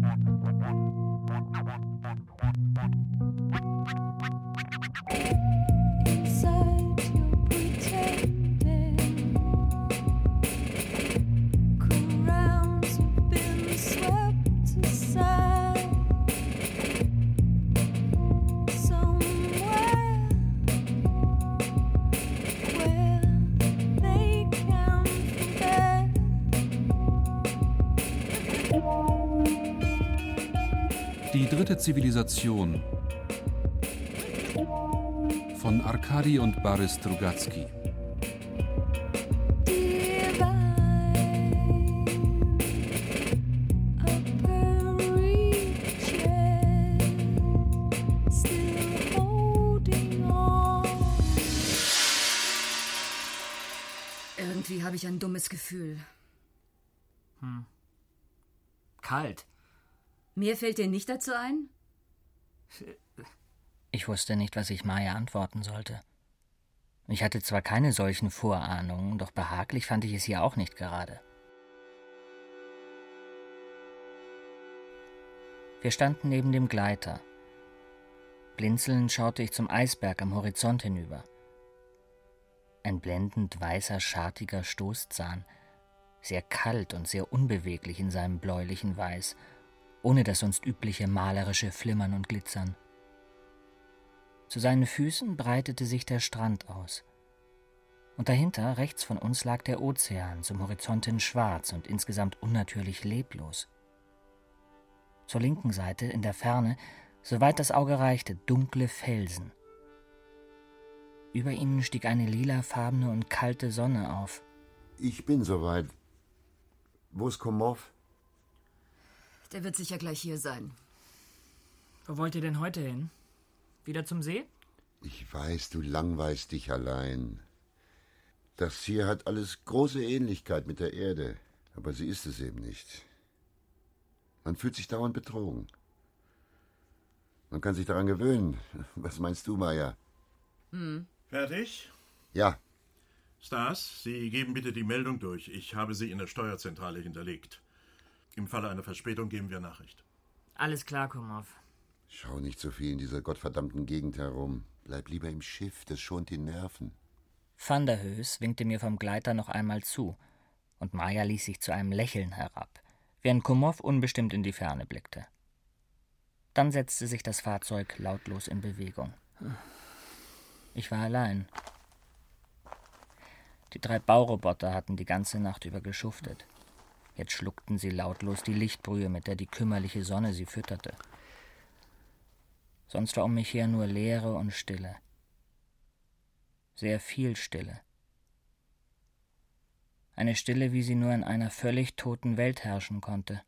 Die dritte Zivilisation von Arkadi und Boris Strugatsky. Irgendwie habe ich ein dummes Gefühl. Kalt. Mehr fällt dir nicht dazu ein? Ich wusste nicht, was ich Maya antworten sollte. Ich hatte zwar keine solchen Vorahnungen, doch behaglich fand ich es hier auch nicht gerade. Wir standen neben dem Gleiter. Blinzelnd schaute ich zum Eisberg am Horizont hinüber. Ein blendend weißer, schartiger Stoßzahn, sehr kalt und sehr unbeweglich in seinem bläulichen Weiß, ohne das sonst übliche malerische Flimmern und Glitzern. Zu seinen Füßen breitete sich der Strand aus. Und dahinter, rechts von uns, lag der Ozean, zum Horizont hin schwarz und insgesamt unnatürlich leblos. Zur linken Seite, in der Ferne, soweit das Auge reichte, dunkle Felsen. Über ihnen stieg eine lilafarbene und kalte Sonne auf. Ich bin soweit. Wo ist Komov? Der wird sicher gleich hier sein. Wo wollt ihr denn heute hin? Wieder zum See? Ich weiß, du langweilst dich allein. Das hier hat alles große Ähnlichkeit mit der Erde, aber sie ist es eben nicht. Man fühlt sich dauernd betrogen. Man kann sich daran gewöhnen. Was meinst du, Maya? Fertig? Ja. Stas, Sie geben bitte die Meldung durch. Ich habe sie in der Steuerzentrale hinterlegt. Im Falle einer Verspätung geben wir Nachricht. Alles klar, Komov. Schau nicht so viel in dieser gottverdammten Gegend herum. Bleib lieber im Schiff, das schont die Nerven. Van der Höes winkte mir vom Gleiter noch einmal zu, und Maya ließ sich zu einem Lächeln herab, während Komov unbestimmt in die Ferne blickte. Dann setzte sich das Fahrzeug lautlos in Bewegung. Ich war allein. Die 3 Bauroboter hatten die ganze Nacht über geschuftet. Jetzt schluckten sie lautlos die Lichtbrühe, mit der die kümmerliche Sonne sie fütterte. Sonst war um mich her nur Leere und Stille. Sehr viel Stille. Eine Stille, wie sie nur in einer völlig toten Welt herrschen konnte.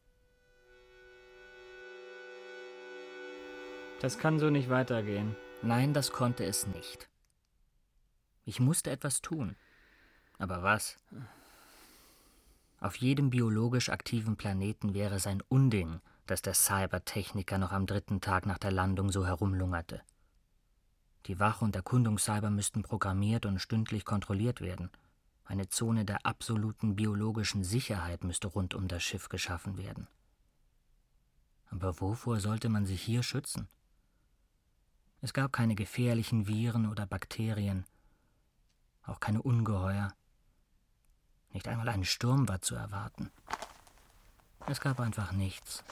Das kann so nicht weitergehen. Nein, das konnte es nicht. Ich musste etwas tun. Aber was? Auf jedem biologisch aktiven Planeten wäre es ein Unding, dass der Cybertechniker noch am 3. Tag nach der Landung so herumlungerte. Die Wach- und Erkundungscyber müssten programmiert und stündlich kontrolliert werden. Eine Zone der absoluten biologischen Sicherheit müsste rund um das Schiff geschaffen werden. Aber wovor sollte man sich hier schützen? Es gab keine gefährlichen Viren oder Bakterien, auch keine Ungeheuer. Nicht einmal ein Sturm war zu erwarten. Es gab einfach nichts.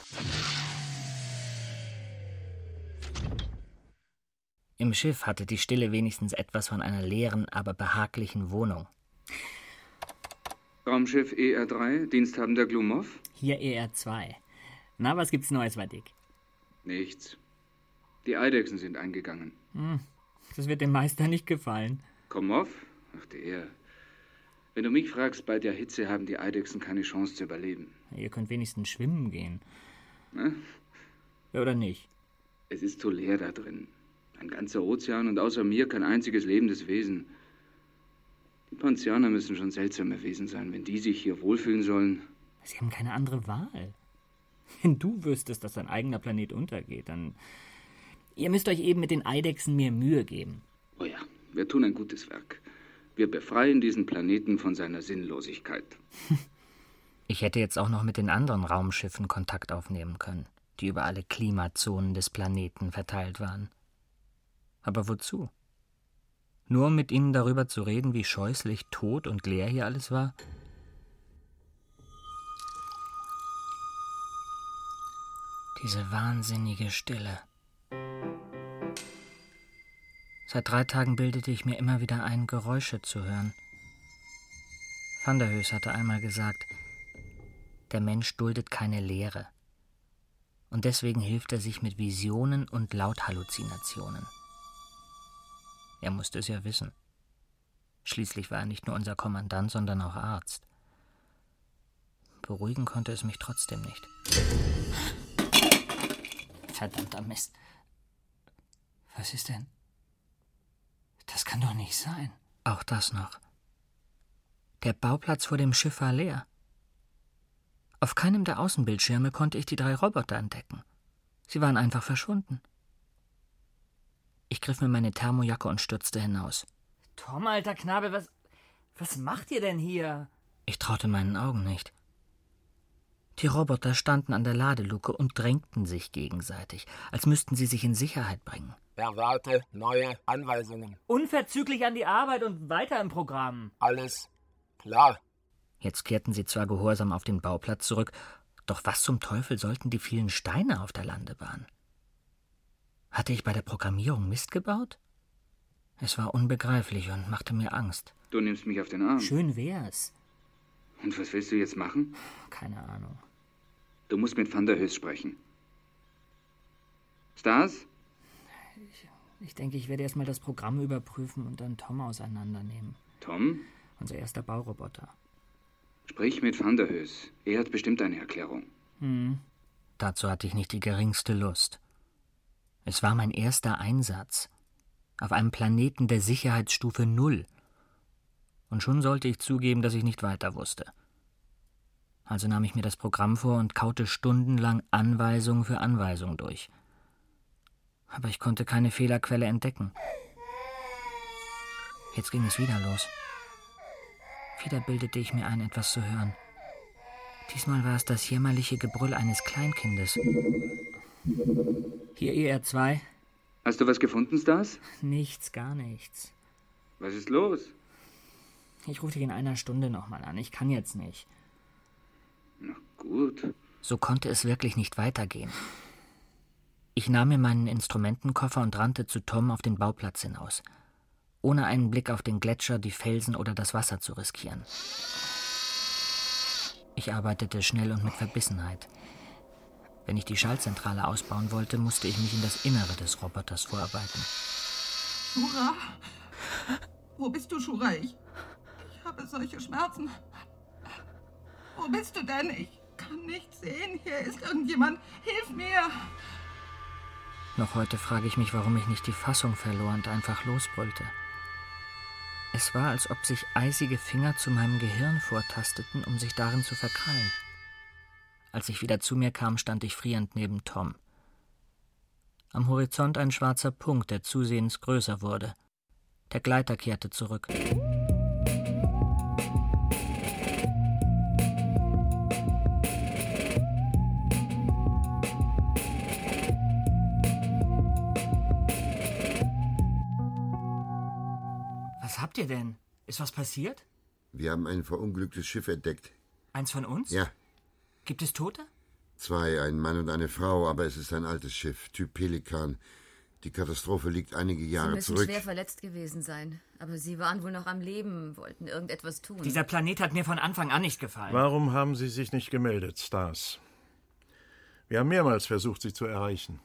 Im Schiff hatte die Stille wenigstens etwas von einer leeren, aber behaglichen Wohnung. Raumschiff ER3, Diensthabender Glumov? Hier ER2. Na, was gibt's Neues bei Dick? Nichts. Die Eidechsen sind eingegangen. Das wird dem Meister nicht gefallen. Komov? Ach, der. Wenn du mich fragst, bei der Hitze haben die Eidechsen keine Chance zu überleben. Ihr könnt wenigstens schwimmen gehen. Na? Ja, oder nicht? Es ist zu leer da drin. Ein ganzer Ozean und außer mir kein einziges lebendes Wesen. Die Panzianer müssen schon seltsame Wesen sein, wenn die sich hier wohlfühlen sollen. Sie haben keine andere Wahl. Wenn du wüsstest, dass dein eigener Planet untergeht, dann... Ihr müsst euch eben mit den Eidechsen mehr Mühe geben. Oh ja, wir tun ein gutes Werk. Wir befreien diesen Planeten von seiner Sinnlosigkeit. Ich hätte jetzt auch noch mit den anderen Raumschiffen Kontakt aufnehmen können. die über alle Klimazonen des Planeten verteilt waren. Aber wozu? Nur um mit ihnen darüber zu reden, wie scheußlich tot und leer hier alles war? Diese wahnsinnige Stille. Seit 3 Tagen bildete ich mir immer wieder ein, Geräusche zu hören. Van der Höes hatte einmal gesagt, der Mensch duldet keine Leere. Und deswegen hilft er sich mit Visionen und Lauthalluzinationen. Er musste es ja wissen. Schließlich war er nicht nur unser Kommandant, sondern auch Arzt. Beruhigen konnte es mich trotzdem nicht. Verdammter Mist. Was ist denn? Das kann doch nicht sein. Auch das noch. Der Bauplatz vor dem Schiff war leer. Auf keinem der Außenbildschirme konnte ich die 3 Roboter entdecken. Sie waren einfach verschwunden. Ich griff mir meine Thermojacke und stürzte hinaus. Tom, alter Knabe, was macht ihr denn hier? Ich traute meinen Augen nicht. Die Roboter standen an der Ladeluke und drängten sich gegenseitig, als müssten sie sich in Sicherheit bringen. Erwarte neue Anweisungen. Unverzüglich an die Arbeit und weiter im Programm. Alles klar. Jetzt kehrten sie zwar gehorsam auf den Bauplatz zurück, doch was zum Teufel sollten die vielen Steine auf der Landebahn? Hatte ich bei der Programmierung Mist gebaut? Es war unbegreiflich und machte mir Angst. Du nimmst mich auf den Arm. Schön wär's. Und was willst du jetzt machen? Keine Ahnung. Du musst mit Van der Höes sprechen. Stas? Ich denke, ich werde erstmal das Programm überprüfen und dann Tom auseinandernehmen. Tom? Unser erster Bauroboter. Sprich mit Van der Höes. Er hat bestimmt eine Erklärung. Dazu hatte ich nicht die geringste Lust. Es war mein erster Einsatz. Auf einem Planeten der Sicherheitsstufe 0. Und schon sollte ich zugeben, dass ich nicht weiter wusste. Also nahm ich mir das Programm vor und kaute stundenlang Anweisung für Anweisung durch. Aber ich konnte keine Fehlerquelle entdecken. Jetzt ging es wieder los. Wieder bildete ich mir ein, etwas zu hören. Diesmal war es das jämmerliche Gebrüll eines Kleinkindes. Hier ER2. Hast du was gefunden, Stas? Nichts, gar nichts. Was ist los? Ich rufe dich in 1 Stunde nochmal an. Ich kann jetzt nicht. Na gut. So konnte es wirklich nicht weitergehen. Ich nahm mir meinen Instrumentenkoffer und rannte zu Tom auf den Bauplatz hinaus, ohne einen Blick auf den Gletscher, die Felsen oder das Wasser zu riskieren. Ich arbeitete schnell und mit Verbissenheit. Wenn ich die Schaltzentrale ausbauen wollte, musste ich mich in das Innere des Roboters vorarbeiten. Shura! Wo bist du, Shura? Ich habe solche Schmerzen. Wo bist du denn? Ich kann nichts sehen. Hier ist irgendjemand. Hilf mir! Noch heute frage ich mich, warum ich nicht die Fassung verlor und einfach losbrüllte. Es war, als ob sich eisige Finger zu meinem Gehirn vortasteten, um sich darin zu verkrallen. Als ich wieder zu mir kam, stand ich frierend neben Tom. Am Horizont ein schwarzer Punkt, der zusehends größer wurde. Der Gleiter kehrte zurück. Was habt ihr denn? Ist was passiert? Wir haben ein verunglücktes Schiff entdeckt. Eins von uns? Ja, Gibt es Tote? 2, ein Mann und eine Frau, aber es ist ein altes Schiff, Typ Pelikan. Die Katastrophe liegt einige Sie Jahre müssen zurück. schwer verletzt gewesen sein. Aber Sie waren wohl noch am Leben, wollten irgendetwas tun. Dieser Planet hat mir von Anfang an nicht gefallen. Warum haben Sie sich nicht gemeldet, Stas? Wir haben mehrmals versucht, Sie zu erreichen.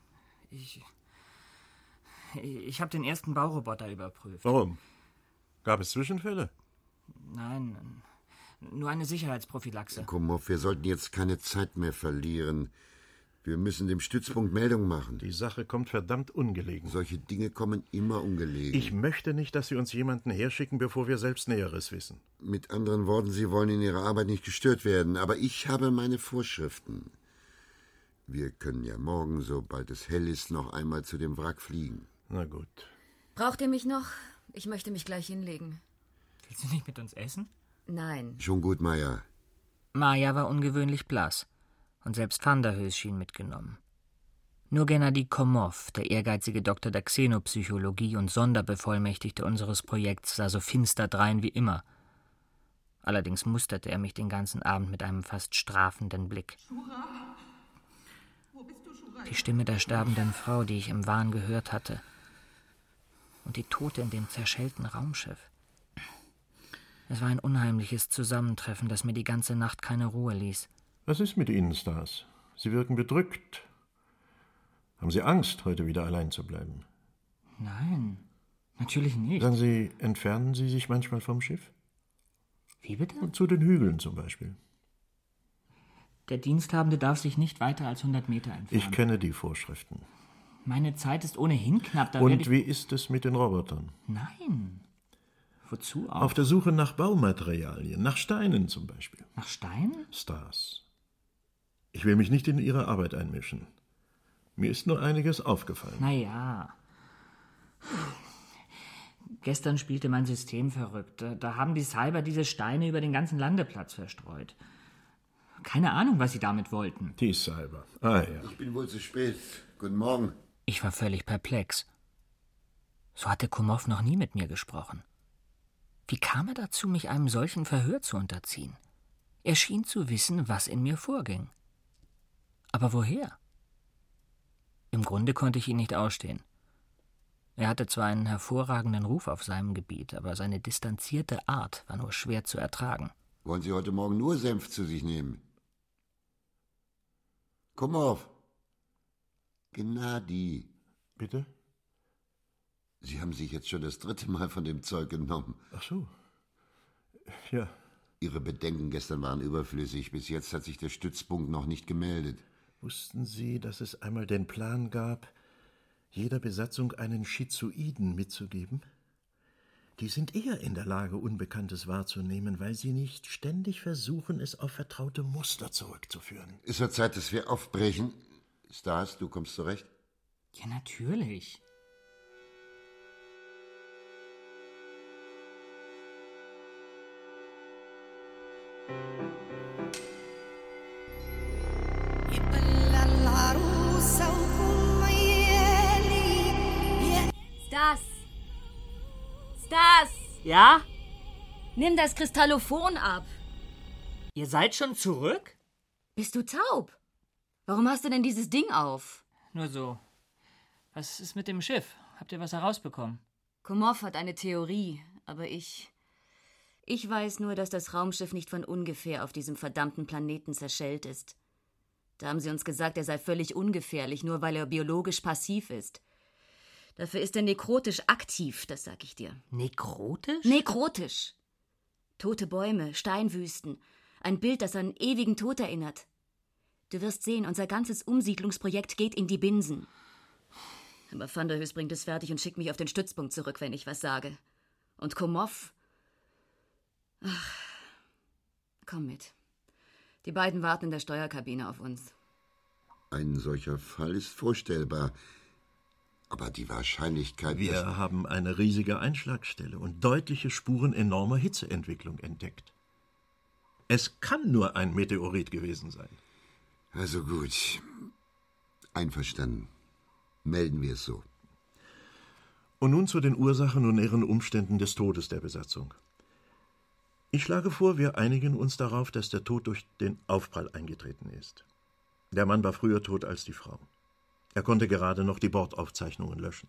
Ich habe den ersten Bauroboter überprüft. Warum? Gab es Zwischenfälle? Nein, nur eine Sicherheitsprophylaxe. Kumhoff, wir sollten jetzt keine Zeit mehr verlieren. Wir müssen dem Stützpunkt Meldung machen. Die Sache kommt verdammt ungelegen. Solche Dinge kommen immer ungelegen. Ich möchte nicht, dass Sie uns jemanden herschicken, bevor wir selbst Näheres wissen. Mit anderen Worten, Sie wollen in Ihrer Arbeit nicht gestört werden, aber ich habe meine Vorschriften. Wir können ja morgen, sobald es hell ist, noch einmal zu dem Wrack fliegen. Na gut. Braucht ihr mich noch? Ich möchte mich gleich hinlegen. Willst du nicht mit uns essen? Nein. Schon gut, Maya. Maja war ungewöhnlich blass Und selbst Van der Höß schien mitgenommen. Nur Gennady Komow, der ehrgeizige Doktor der Xenopsychologie und Sonderbevollmächtigte unseres Projekts, sah so finster drein wie immer. Allerdings musterte er mich den ganzen Abend mit einem fast strafenden Blick. Shura! Wo bist du, Shura? Die Stimme der sterbenden Frau, die ich im Wahn gehört hatte. Und die Tote in dem zerschellten Raumschiff. Es war ein unheimliches Zusammentreffen, das mir die ganze Nacht keine Ruhe ließ. Was ist mit Ihnen, Stas? Sie wirken bedrückt. Haben Sie Angst, heute wieder allein zu bleiben? Nein, natürlich nicht. Sagen Sie, entfernen Sie sich manchmal vom Schiff? Wie bitte? Zu den Hügeln zum Beispiel. Der Diensthabende darf sich nicht weiter als 100 Meter entfernen. Ich kenne die Vorschriften. Meine Zeit ist ohnehin knapp. Und wie ist es mit den Robotern? Nein. Wozu auch? Auf der Suche nach Baumaterialien, nach Steinen zum Beispiel. Nach Steinen? Stas. Ich will mich nicht in Ihre Arbeit einmischen. Mir ist nur einiges aufgefallen. Naja. Gestern spielte mein System verrückt. Da haben die Cyber diese Steine über den ganzen Landeplatz verstreut. Keine Ahnung, was sie damit wollten. Die Cyber. Ah ja. Ich bin wohl zu spät. Guten Morgen. Ich war völlig perplex. So hatte Komow noch nie mit mir gesprochen. Wie kam er dazu, mich einem solchen Verhör zu unterziehen? Er schien zu wissen, was in mir vorging. Aber woher? Im Grunde konnte ich ihn nicht ausstehen. Er hatte zwar einen hervorragenden Ruf auf seinem Gebiet, aber seine distanzierte Art war nur schwer zu ertragen. Wollen Sie heute Morgen nur Senf zu sich nehmen? Komm auf. Gennady. Bitte? Sie haben sich jetzt schon das 3. Mal von dem Zeug genommen. Ach so. Ja. Ihre Bedenken gestern waren überflüssig. Bis jetzt hat sich der Stützpunkt noch nicht gemeldet. Wussten Sie, dass es einmal den Plan gab, jeder Besatzung einen Schizoiden mitzugeben? Die sind eher in der Lage, Unbekanntes wahrzunehmen, weil sie nicht ständig versuchen, es auf vertraute Muster zurückzuführen. Es wird Zeit, dass wir aufbrechen. Stas, du kommst zurecht? Ja, natürlich. Stas! Ja? Nimm das Kristallophon ab. Ihr seid schon zurück? Bist du taub? Warum hast du denn dieses Ding auf? Nur so. Was ist mit dem Schiff? Habt ihr was herausbekommen? Komow hat eine Theorie, aber ich weiß nur, dass das Raumschiff nicht von ungefähr auf diesem verdammten Planeten zerschellt ist. Da haben sie uns gesagt, er sei völlig ungefährlich, nur weil er biologisch passiv ist. Dafür ist er nekrotisch aktiv, das sag ich dir. Nekrotisch? Nekrotisch. Tote Bäume, Steinwüsten, ein Bild, das an ewigen Tod erinnert. Du wirst sehen, unser ganzes Umsiedlungsprojekt geht in die Binsen. Aber Van der Höß bringt es fertig und schickt mich auf den Stützpunkt zurück, wenn ich was sage. Und Komow? Ach, komm mit. Die beiden warten in der Steuerkabine auf uns. Ein solcher Fall ist vorstellbar. Aber die Wahrscheinlichkeit... Wir haben eine riesige Einschlagstelle und deutliche Spuren enormer Hitzeentwicklung entdeckt. Es kann nur ein Meteorit gewesen sein. Also gut. Einverstanden. Melden wir es so. Und nun zu den Ursachen und näheren Umständen des Todes der Besatzung. Ich schlage vor, wir einigen uns darauf, dass der Tod durch den Aufprall eingetreten ist. Der Mann war früher tot als die Frau. Er konnte gerade noch die Bordaufzeichnungen löschen.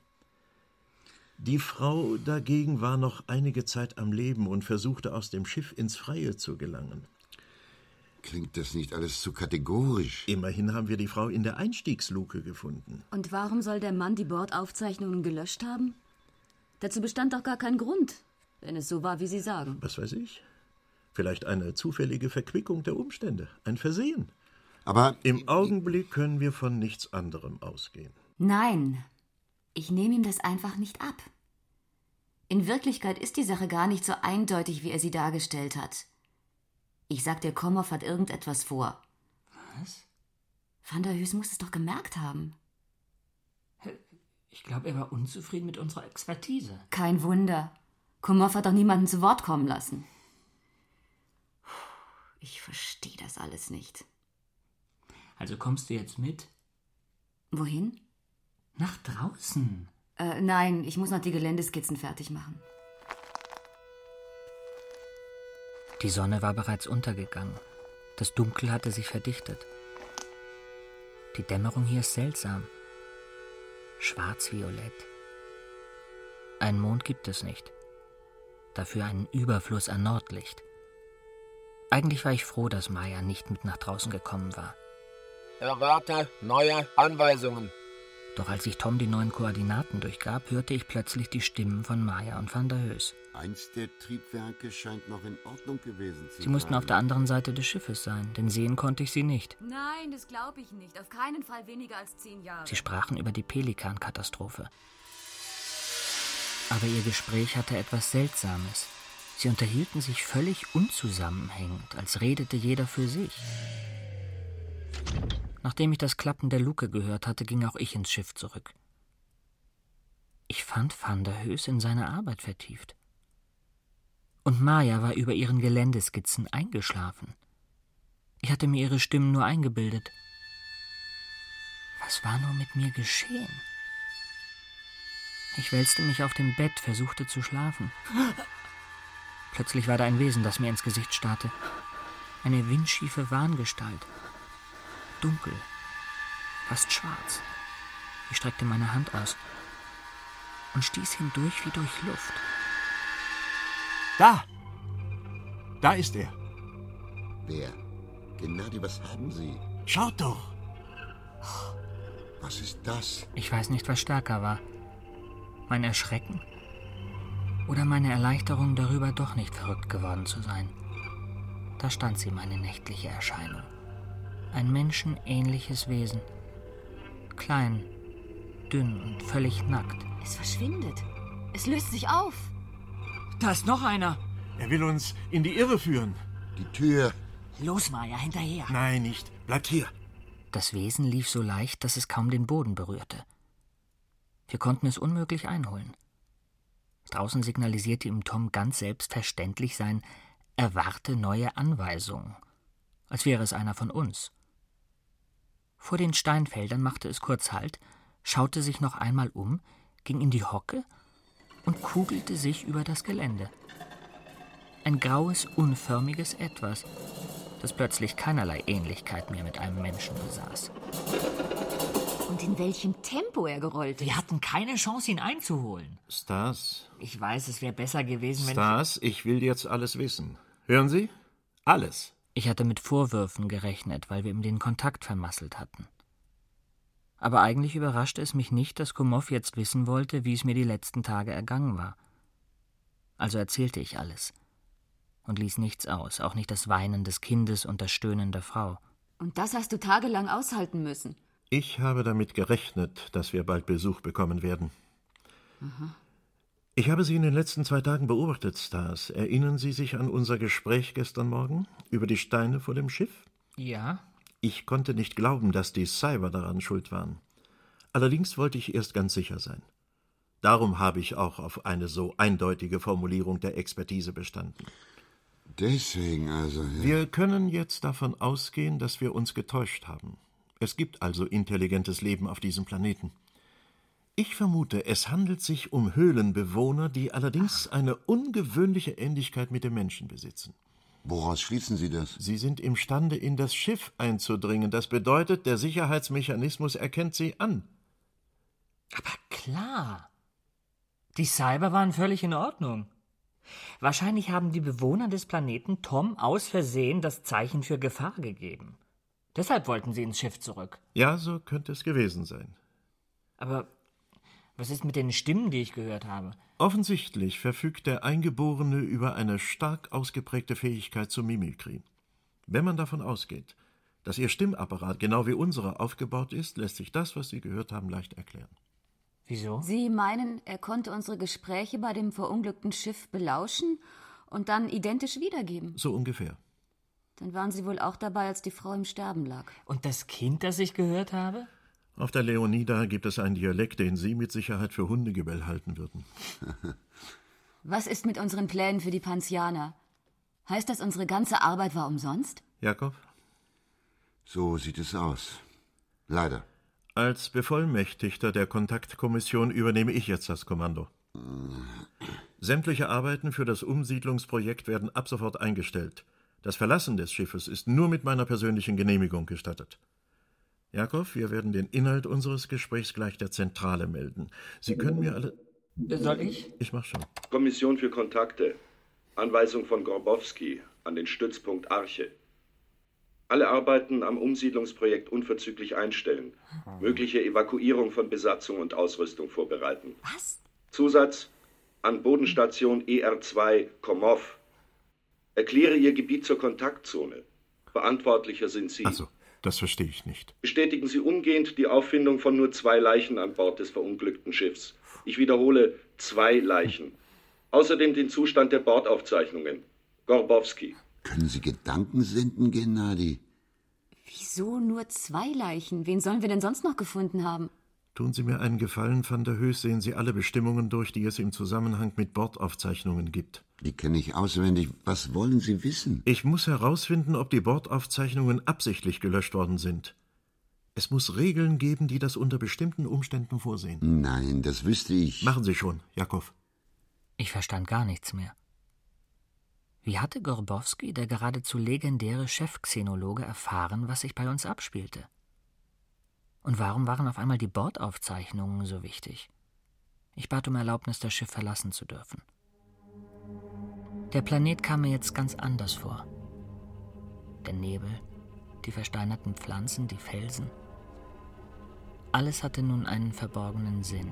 Die Frau dagegen war noch einige Zeit am Leben und versuchte, aus dem Schiff ins Freie zu gelangen. Klingt das nicht alles zu kategorisch? Immerhin haben wir die Frau in der Einstiegsluke gefunden. Und warum soll der Mann die Bordaufzeichnungen gelöscht haben? Dazu bestand doch gar kein Grund, wenn es so war, wie Sie sagen. Was weiß ich? Vielleicht eine zufällige Verquickung der Umstände, ein Versehen. Aber im Augenblick können wir von nichts anderem ausgehen. Nein, ich nehme ihm das einfach nicht ab. In Wirklichkeit ist die Sache gar nicht so eindeutig, wie er sie dargestellt hat. Ich sag dir, Komow hat irgendetwas vor. Was? Van der Höß muss es doch gemerkt haben. Ich glaube, er war unzufrieden mit unserer Expertise. Kein Wunder. Komow hat doch niemanden zu Wort kommen lassen. Ich verstehe das alles nicht. Also kommst du jetzt mit? Wohin? Nach draußen. Nein, ich muss noch die Geländeskizzen fertig machen. Die Sonne war bereits untergegangen. Das Dunkel hatte sich verdichtet. Die Dämmerung hier ist seltsam. Schwarz-violett. Einen Mond gibt es nicht. Dafür einen Überfluss an Nordlicht. Eigentlich war ich froh, dass Maya nicht mit nach draußen gekommen war. Erwarte neue Anweisungen. Doch als ich Tom die neuen Koordinaten durchgab, hörte ich plötzlich die Stimmen von Maya und van der Höß. Eins der Triebwerke scheint noch in Ordnung gewesen zu sein. Sie mussten auf der anderen Seite des Schiffes sein, denn sehen konnte ich sie nicht. Nein, das glaube ich nicht. Auf keinen Fall weniger als 10 Jahre. Sie sprachen über die Pelikan-Katastrophe. Aber ihr Gespräch hatte etwas Seltsames. Sie unterhielten sich völlig unzusammenhängend, als redete jeder für sich. Nachdem ich das Klappen der Luke gehört hatte, ging auch ich ins Schiff zurück. Ich fand van der Höß in seine Arbeit vertieft. Und Maya war über ihren Geländeskizzen eingeschlafen. Ich hatte mir ihre Stimmen nur eingebildet. Was war nur mit mir geschehen? Ich wälzte mich auf dem Bett, versuchte zu schlafen. Plötzlich war da ein Wesen, das mir ins Gesicht starrte. Eine windschiefe Wahngestalt. Dunkel, fast schwarz. Ich streckte meine Hand aus und stieß hindurch wie durch Luft. Da! Da ist er. Wer? Gennady, was haben Sie? Schaut doch! Was ist das? Ich weiß nicht, was stärker war. Mein Erschrecken oder meine Erleichterung darüber, doch nicht verrückt geworden zu sein. Da stand sie, meine nächtliche Erscheinung. Ein menschenähnliches Wesen. Klein, dünn und völlig nackt. Es verschwindet. Es löst sich auf. Da ist noch einer. Er will uns in die Irre führen. Die Tür. Los, Maya, hinterher. Nein, nicht. Bleibt hier. Das Wesen lief so leicht, dass es kaum den Boden berührte. Wir konnten es unmöglich einholen. Draußen signalisierte ihm Tom ganz selbstverständlich sein Erwarte neue Anweisungen, als wäre es einer von uns. Vor den Steinfeldern machte es kurz Halt, schaute sich noch einmal um, ging in die Hocke und kugelte sich über das Gelände. Ein graues, unförmiges Etwas, das plötzlich keinerlei Ähnlichkeit mehr mit einem Menschen besaß. Und in welchem Tempo er gerollt ist. Wir hatten keine Chance, ihn einzuholen. Stas, Ich weiß, es wäre besser gewesen, wenn Stas, ich will jetzt alles wissen. Hören Sie? Alles. Ich hatte mit Vorwürfen gerechnet, weil wir ihm den Kontakt vermasselt hatten. Aber eigentlich überraschte es mich nicht, dass Kumov jetzt wissen wollte, wie es mir die letzten Tage ergangen war. Also erzählte ich alles und ließ nichts aus, auch nicht das Weinen des Kindes und das Stöhnen der Frau. Und das hast du tagelang aushalten müssen. Ich habe damit gerechnet, dass wir bald Besuch bekommen werden. Ich habe Sie in den letzten 2 Tagen beobachtet, Stas. Erinnern Sie sich an unser Gespräch gestern Morgen über die Steine vor dem Schiff? Ja? Ich konnte nicht glauben, dass die Cyber daran schuld waren. Allerdings wollte ich erst ganz sicher sein. Darum habe ich auch auf eine so eindeutige Formulierung der Expertise bestanden. Deswegen also. Ja. Wir können jetzt davon ausgehen, dass wir uns getäuscht haben. Es gibt also intelligentes Leben auf diesem Planeten. Ich vermute, es handelt sich um Höhlenbewohner, die allerdings eine ungewöhnliche Ähnlichkeit mit den Menschen besitzen. Woraus schließen Sie das? Sie sind imstande, in das Schiff einzudringen. Das bedeutet, der Sicherheitsmechanismus erkennt sie an. Aber klar. Die Cyber waren völlig in Ordnung. Wahrscheinlich haben die Bewohner des Planeten Tom aus Versehen das Zeichen für Gefahr gegeben. Deshalb wollten sie ins Schiff zurück. Ja, so könnte es gewesen sein. Aber was ist mit den Stimmen, die ich gehört habe? Offensichtlich verfügt der Eingeborene über eine stark ausgeprägte Fähigkeit zur Mimikrie. Wenn man davon ausgeht, dass Ihr Stimmapparat genau wie unserer aufgebaut ist, lässt sich das, was Sie gehört haben, leicht erklären. Wieso? Sie meinen, er konnte unsere Gespräche bei dem verunglückten Schiff belauschen und dann identisch wiedergeben? So ungefähr. Dann waren Sie wohl auch dabei, als die Frau im Sterben lag. Und das Kind, das ich gehört habe? Auf der Leonida gibt es einen Dialekt, den Sie mit Sicherheit für Hundegebell halten würden. Was ist mit unseren Plänen für die Pansianer? Heißt das, unsere ganze Arbeit war umsonst? Jakob? So sieht es aus. Leider. Als Bevollmächtigter der Kontaktkommission übernehme ich jetzt das Kommando. Sämtliche Arbeiten für das Umsiedlungsprojekt werden ab sofort eingestellt. Das Verlassen des Schiffes ist nur mit meiner persönlichen Genehmigung gestattet. Jakob, wir werden den Inhalt unseres Gesprächs gleich der Zentrale melden. Sie können mir alle... Soll ich? Ich mach schon. Kommission für Kontakte. Anweisung von Gorbowski an den Stützpunkt Arche. Alle Arbeiten am Umsiedlungsprojekt unverzüglich einstellen. Mögliche Evakuierung von Besatzung und Ausrüstung vorbereiten. Was? Zusatz: an Bodenstation ER2 Komov. Erkläre Ihr Gebiet zur Kontaktzone. Verantwortlicher sind Sie. Ach so, das verstehe ich nicht. Bestätigen Sie umgehend die Auffindung von nur 2 Leichen an Bord des verunglückten Schiffs. Ich wiederhole, 2 Leichen. Außerdem den Zustand der Bordaufzeichnungen. Gorbowski. Können Sie Gedanken senden, Gennady? Wieso nur 2 Leichen? Wen sollen wir denn sonst noch gefunden haben? Tun Sie mir einen Gefallen, Van der Höß, sehen Sie alle Bestimmungen durch, die es im Zusammenhang mit Bordaufzeichnungen gibt. Die kenne ich auswendig. Was wollen Sie wissen? Ich muss herausfinden, ob die Bordaufzeichnungen absichtlich gelöscht worden sind. Es muss Regeln geben, die das unter bestimmten Umständen vorsehen. Nein, das wüsste ich. Machen Sie schon, Jakob. Ich verstand gar nichts mehr. Wie hatte Gorbowski, der geradezu legendäre Chefxenologe, erfahren, was sich bei uns abspielte? Und warum waren auf einmal die Bordaufzeichnungen so wichtig? Ich bat um Erlaubnis, das Schiff verlassen zu dürfen. Der Planet kam mir jetzt ganz anders vor. Der Nebel, die versteinerten Pflanzen, die Felsen. Alles hatte nun einen verborgenen Sinn.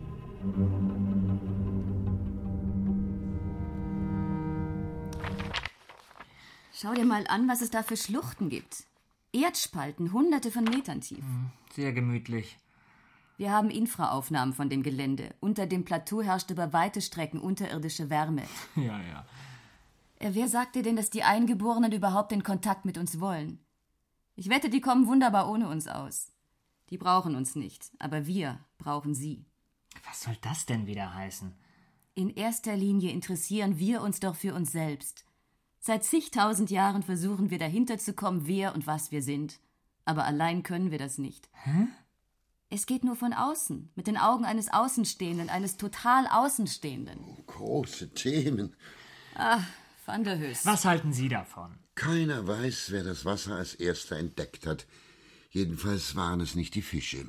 Schau dir mal an, was es da für Schluchten gibt. Erdspalten, hunderte von Metern tief. Sehr gemütlich. Wir haben Infraaufnahmen von dem Gelände. Unter dem Plateau herrscht über weite Strecken unterirdische Wärme. Ja. Wer sagt dir denn, dass die Eingeborenen überhaupt in Kontakt mit uns wollen? Ich wette, die kommen wunderbar ohne uns aus. Die brauchen uns nicht, aber wir brauchen sie. Was soll das denn wieder heißen? In erster Linie interessieren wir uns doch für uns selbst. Seit zigtausend Jahren versuchen wir dahinter zu kommen, wer und was wir sind. Aber allein können wir das nicht. Hä? Es geht nur von außen, mit den Augen eines Außenstehenden, eines total Außenstehenden. Große Themen. Ach, Van der Höß. Was halten Sie davon? Keiner weiß, wer das Wasser als erster entdeckt hat. Jedenfalls waren es nicht die Fische.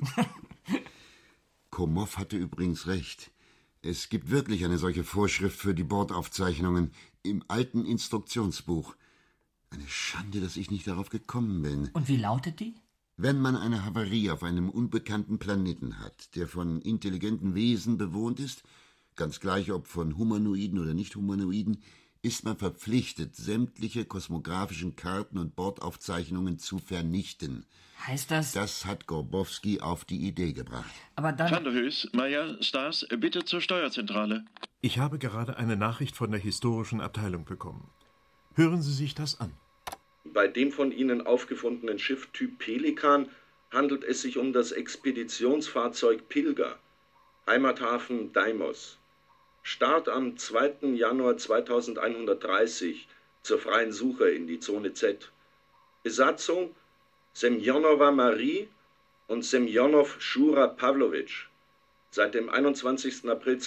Komov hatte übrigens recht. Es gibt wirklich eine solche Vorschrift für die Bordaufzeichnungen im alten Instruktionsbuch. Eine Schande, dass ich nicht darauf gekommen bin. Und wie lautet die? Wenn man eine Havarie auf einem unbekannten Planeten hat, der von intelligenten Wesen bewohnt ist, ganz gleich ob von Humanoiden oder Nicht-Humanoiden, ist man verpflichtet, sämtliche kosmografischen Karten und Bordaufzeichnungen zu vernichten. Heißt das... Das hat Gorbowski auf die Idee gebracht. Aber dann... Van der Höß, Meyer, Stars, bitte zur Steuerzentrale. Ich habe gerade eine Nachricht von der historischen Abteilung bekommen. Hören Sie sich das an. Bei dem von Ihnen aufgefundenen Schiff Typ Pelikan handelt es sich um das Expeditionsfahrzeug Pilger. Heimathafen Deimos. Start am 2. Januar 2130 zur freien Suche in die Zone Z. Besatzung Semjonova Marie und Semjonov Shura Pavlovich. Seit dem 21. April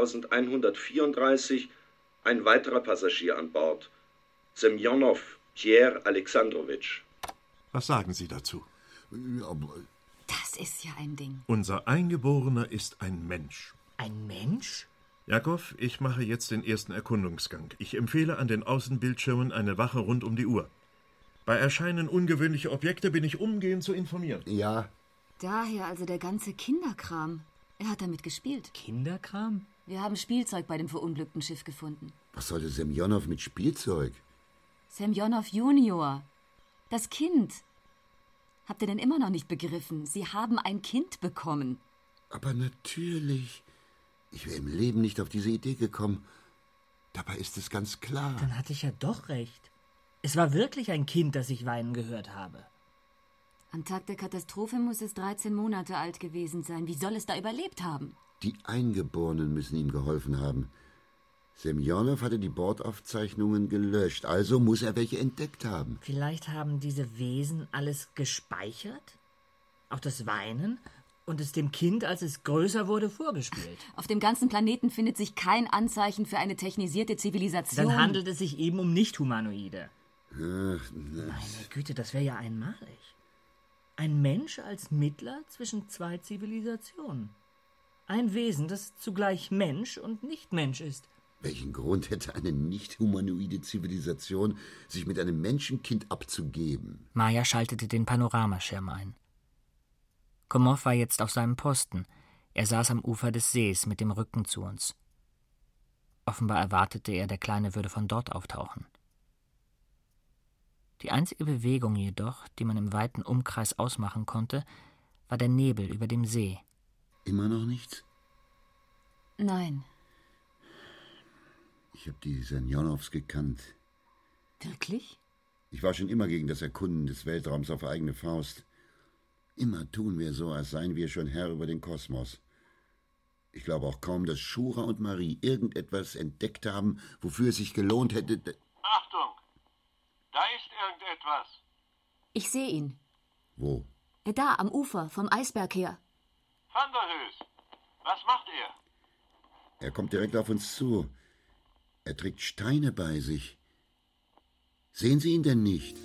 2134 ein weiterer Passagier an Bord. Semjonov Pierre Alexandrowitsch. Was sagen Sie dazu? Das ist ja ein Ding. Unser Eingeborener ist ein Mensch. Ein Mensch? Jakob, ich mache jetzt den ersten Erkundungsgang. Ich empfehle an den Außenbildschirmen eine Wache rund um die Uhr. Bei Erscheinen ungewöhnlicher Objekte bin ich umgehend zu informieren. Ja. Daher also der ganze Kinderkram. Er hat damit gespielt. Kinderkram? Wir haben Spielzeug bei dem verunglückten Schiff gefunden. Was sollte Semjonow mit Spielzeug? Semjonow Junior. Das Kind. Habt ihr denn immer noch nicht begriffen? Sie haben ein Kind bekommen. Aber natürlich. Ich wäre im Leben nicht auf diese Idee gekommen. Dabei ist es ganz klar. Dann hatte ich ja doch recht. Es war wirklich ein Kind, das ich weinen gehört habe. Am Tag der Katastrophe muss es 13 Monate alt gewesen sein. Wie soll es da überlebt haben? Die Eingeborenen müssen ihm geholfen haben. Semjonow hatte die Bordaufzeichnungen gelöscht, also muss er welche entdeckt haben. Vielleicht haben diese Wesen alles gespeichert? Auch das Weinen? Und es dem Kind, als es größer wurde, vorgespielt? Auf dem ganzen Planeten findet sich kein Anzeichen für eine technisierte Zivilisation. Dann handelt es sich eben um Nicht-Humanoide. Ach, Meine Güte, das wäre ja einmalig. Ein Mensch als Mittler zwischen zwei Zivilisationen. Ein Wesen, das zugleich Mensch und Nicht-Mensch ist. Welchen Grund hätte eine nicht-humanoide Zivilisation, sich mit einem Menschenkind abzugeben? Maja schaltete den Panoramaschirm ein. Komow war jetzt auf seinem Posten. Er saß am Ufer des Sees mit dem Rücken zu uns. Offenbar erwartete er, der Kleine würde von dort auftauchen. Die einzige Bewegung jedoch, die man im weiten Umkreis ausmachen konnte, war der Nebel über dem See. Immer noch nichts? Nein. Ich habe die Semjonows gekannt. Wirklich? Ich war schon immer gegen das Erkunden des Weltraums auf eigene Faust. Immer tun wir so, als seien wir schon Herr über den Kosmos. Ich glaube auch kaum, dass Schura und Marie irgendetwas entdeckt haben, wofür es sich gelohnt hätte. Achtung! Da ist irgendetwas. Ich sehe ihn. Wo? Da, am Ufer, vom Eisberg her. Van der Höß, was macht er? Er kommt direkt auf uns zu. Er trägt Steine bei sich. Sehen Sie ihn denn nicht?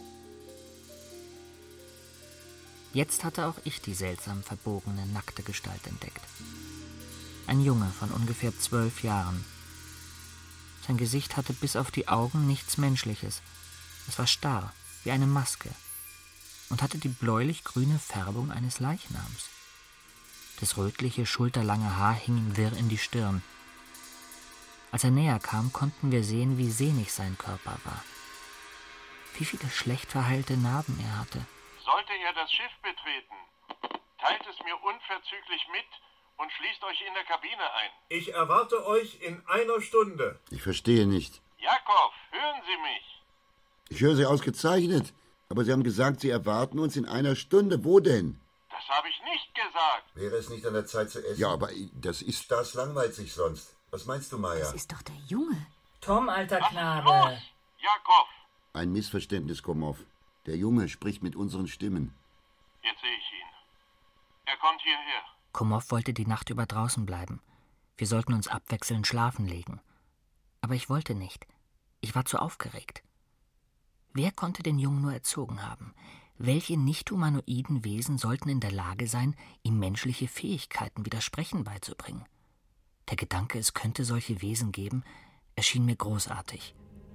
Jetzt hatte auch ich die seltsam verbogene, nackte Gestalt entdeckt. Ein Junge von ungefähr 12 Jahren. Sein Gesicht hatte bis auf die Augen nichts Menschliches. Es war starr, wie eine Maske, und hatte die bläulich-grüne Färbung eines Leichnams. Das rötliche, schulterlange Haar hing ihm wirr in die Stirn. Als er näher kam, konnten wir sehen, wie sehnig sein Körper war. Wie viele schlecht verheilte Narben er hatte. Sollte er das Schiff betreten, teilt es mir unverzüglich mit und schließt euch in der Kabine ein. Ich erwarte euch in 1 Stunde. Ich verstehe nicht. Jakob, hören Sie mich. Ich höre Sie ausgezeichnet. Aber Sie haben gesagt, Sie erwarten uns in 1 Stunde. Wo denn? Das habe ich nicht gesagt. Wäre es nicht an der Zeit zu essen? Ja, aber das langweilt sich sonst. Was meinst du, Maja? Das ist doch der Junge. Tom, alter Knabe. Los, Jakob. Ein Missverständnis, Komow. Der Junge spricht mit unseren Stimmen. Jetzt sehe ich ihn. Er kommt hierher. Komow wollte die Nacht über draußen bleiben. Wir sollten uns abwechselnd schlafen legen. Aber ich wollte nicht. Ich war zu aufgeregt. Wer konnte den Jungen nur erzogen haben? Welche nicht-humanoiden Wesen sollten in der Lage sein, ihm menschliche Fähigkeiten wie das Sprechen beizubringen? Der Gedanke, es könnte solche Wesen geben, erschien mir großartig.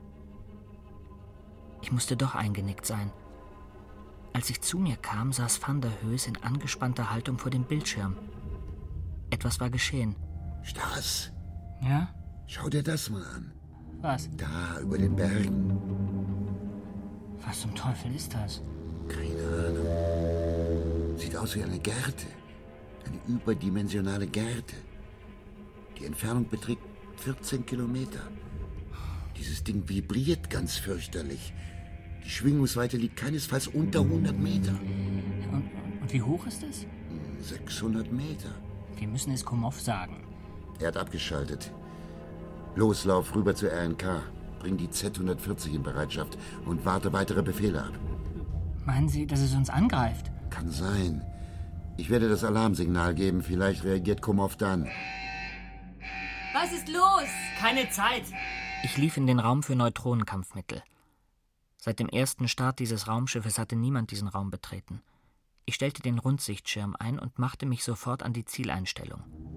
Ich musste doch eingenickt sein. Als ich zu mir kam, saß Van der Höß in angespannter Haltung vor dem Bildschirm. Etwas war geschehen. Stas, Ja? schau dir das mal an. Was? Da, über den Bergen. Was zum Teufel ist das? Keine Ahnung. Sieht aus wie eine Gerte. Eine überdimensionale Gerte. Die Entfernung beträgt 14 Kilometer. Dieses Ding vibriert ganz fürchterlich. Die Schwingungsweite liegt keinesfalls unter 100 Meter. Und wie hoch ist es? 600 Meter. Wir müssen es Komow sagen. Er hat abgeschaltet. Los, lauf rüber zur RNK. Bring die Z-140 in Bereitschaft und warte weitere Befehle ab. Meinen Sie, dass es uns angreift? Kann sein. Ich werde das Alarmsignal geben. Vielleicht reagiert Komow dann. Was ist los? Keine Zeit! Ich lief in den Raum für Neutronenkampfmittel. Seit dem ersten Start dieses Raumschiffes hatte niemand diesen Raum betreten. Ich stellte den Rundsichtschirm ein und machte mich sofort an die Zieleinstellung.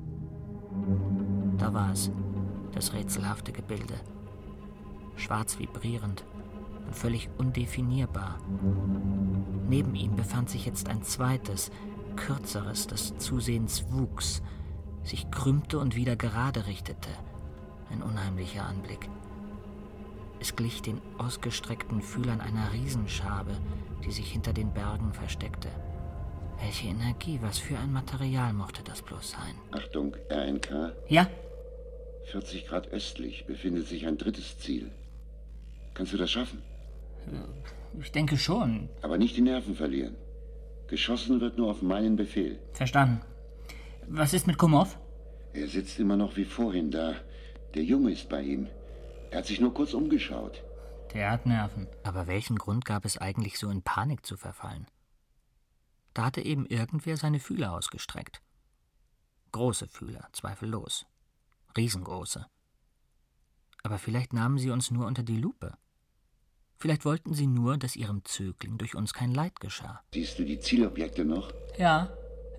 Da war es, das rätselhafte Gebilde. Schwarz vibrierend und völlig undefinierbar. Neben ihm befand sich jetzt ein zweites, kürzeres, das zusehends wuchs, sich krümmte und wieder gerade richtete. Ein unheimlicher Anblick. Es glich den ausgestreckten Fühlern einer Riesenschabe, die sich hinter den Bergen versteckte. Welche Energie, was für ein Material mochte das bloß sein? Achtung, RNK. Ja? 40 Grad östlich befindet sich ein drittes Ziel. Kannst du das schaffen? Ich denke schon. Aber nicht die Nerven verlieren. Geschossen wird nur auf meinen Befehl. Verstanden. Was ist mit Komow? Er sitzt immer noch wie vorhin da. Der Junge ist bei ihm. Er hat sich nur kurz umgeschaut. Der hat Nerven. Aber welchen Grund gab es eigentlich, so in Panik zu verfallen? Da hatte eben irgendwer seine Fühler ausgestreckt. Große Fühler, zweifellos. Riesengroße. Aber vielleicht nahmen sie uns nur unter die Lupe. Vielleicht wollten sie nur, dass ihrem Zögling durch uns kein Leid geschah. Siehst du die Zielobjekte noch? Ja.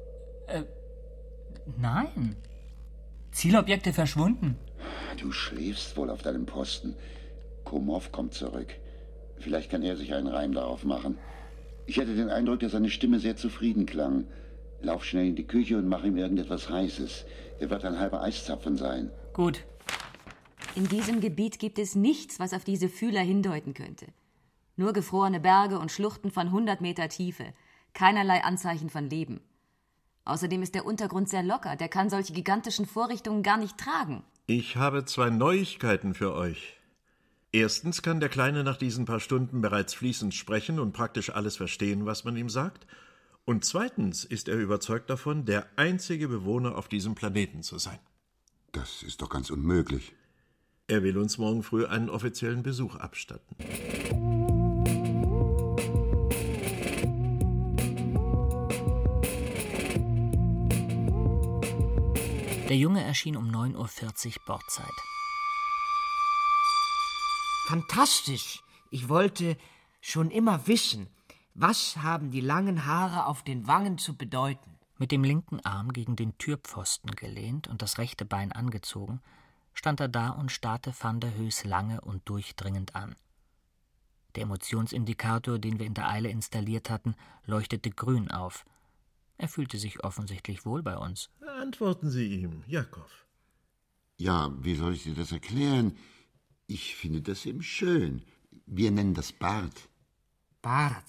Nein. Zielobjekte verschwunden. Du schläfst wohl auf deinem Posten. Komov kommt zurück. Vielleicht kann er sich einen Reim darauf machen. Ich hatte den Eindruck, dass seine Stimme sehr zufrieden klang. Lauf schnell in die Küche und mach ihm irgendetwas Heißes. Er wird ein halber Eiszapfen sein. Gut. In diesem Gebiet gibt es nichts, was auf diese Fühler hindeuten könnte. Nur gefrorene Berge und Schluchten von 100 Meter Tiefe. Keinerlei Anzeichen von Leben. Außerdem ist der Untergrund sehr locker. Der kann solche gigantischen Vorrichtungen gar nicht tragen. Ich habe 2 Neuigkeiten für euch. Erstens kann der Kleine nach diesen paar Stunden bereits fließend sprechen und praktisch alles verstehen, was man ihm sagt. Und zweitens ist er überzeugt davon, der einzige Bewohner auf diesem Planeten zu sein. Das ist doch ganz unmöglich. Er will uns morgen früh einen offiziellen Besuch abstatten. Der Junge erschien um 9:40 Uhr Bordzeit. Fantastisch! Ich wollte schon immer wissen, was haben die langen Haare auf den Wangen zu bedeuten? Mit dem linken Arm gegen den Türpfosten gelehnt und das rechte Bein angezogen, stand er da und starrte van der Höes lange und durchdringend an. Der Emotionsindikator, den wir in der Eile installiert hatten, leuchtete grün auf. Er fühlte sich offensichtlich wohl bei uns. Antworten Sie ihm, Jakob. Ja, wie soll ich dir das erklären? Ich finde das eben schön. Wir nennen das Bart. Bart.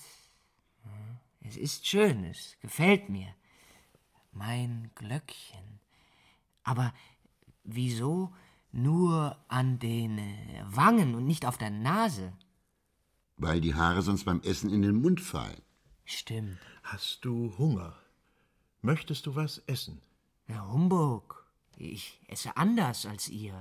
Es ist schön, es gefällt mir. Mein Glöckchen. Aber wieso nur an den Wangen und nicht auf der Nase? Weil die Haare sonst beim Essen in den Mund fallen. Stimmt. Hast du Hunger? Möchtest du was essen? Na, Humbug. Ich esse anders als ihr.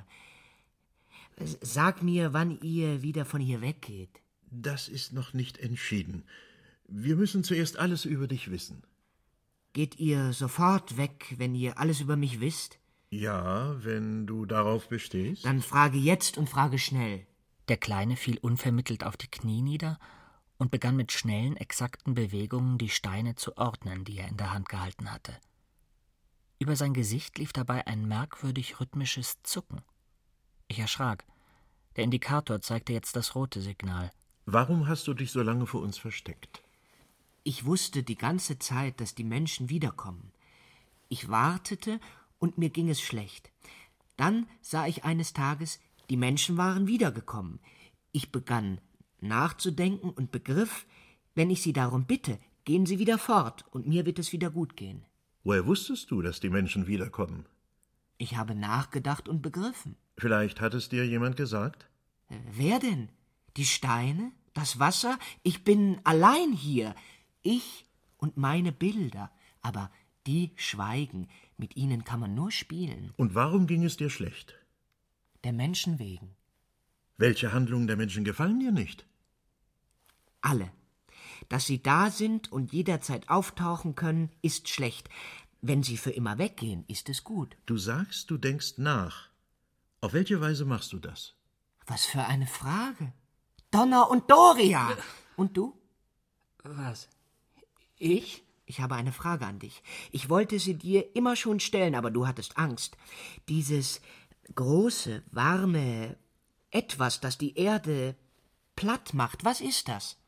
Sag mir, wann ihr wieder von hier weggeht. Das ist noch nicht entschieden. Wir müssen zuerst alles über dich wissen. Geht ihr sofort weg, wenn ihr alles über mich wisst? Ja, wenn du darauf bestehst. Dann frage jetzt und frage schnell. Der Kleine fiel unvermittelt auf die Knie nieder und begann mit schnellen, exakten Bewegungen die Steine zu ordnen, die er in der Hand gehalten hatte. Über sein Gesicht lief dabei ein merkwürdig rhythmisches Zucken. Ich erschrak. Der Indikator zeigte jetzt das rote Signal. Warum hast du dich so lange vor uns versteckt? Ich wusste die ganze Zeit, dass die Menschen wiederkommen. Ich wartete und mir ging es schlecht. Dann sah ich eines Tages, die Menschen waren wiedergekommen. Ich begann nachzudenken und begriff, wenn ich sie darum bitte, gehen sie wieder fort und mir wird es wieder gut gehen. Woher wusstest du, dass die Menschen wiederkommen? Ich habe nachgedacht und begriffen. Vielleicht hat es dir jemand gesagt? Wer denn? Die Steine? Das Wasser? Ich bin allein hier. Ich und meine Bilder. Aber die schweigen. Mit ihnen kann man nur spielen. Und warum ging es dir schlecht? Der Menschen wegen. Welche Handlungen der Menschen gefallen dir nicht? Alle. Dass sie da sind und jederzeit auftauchen können, ist schlecht. Wenn sie für immer weggehen, ist es gut. Du sagst, du denkst nach. Auf welche Weise machst du das? Was für eine Frage. Donner und Doria! Und du? Was? Ich? Ich habe eine Frage an dich. Ich wollte sie dir immer schon stellen, aber du hattest Angst. Dieses große, warme Etwas, das die Erde platt macht, was ist das?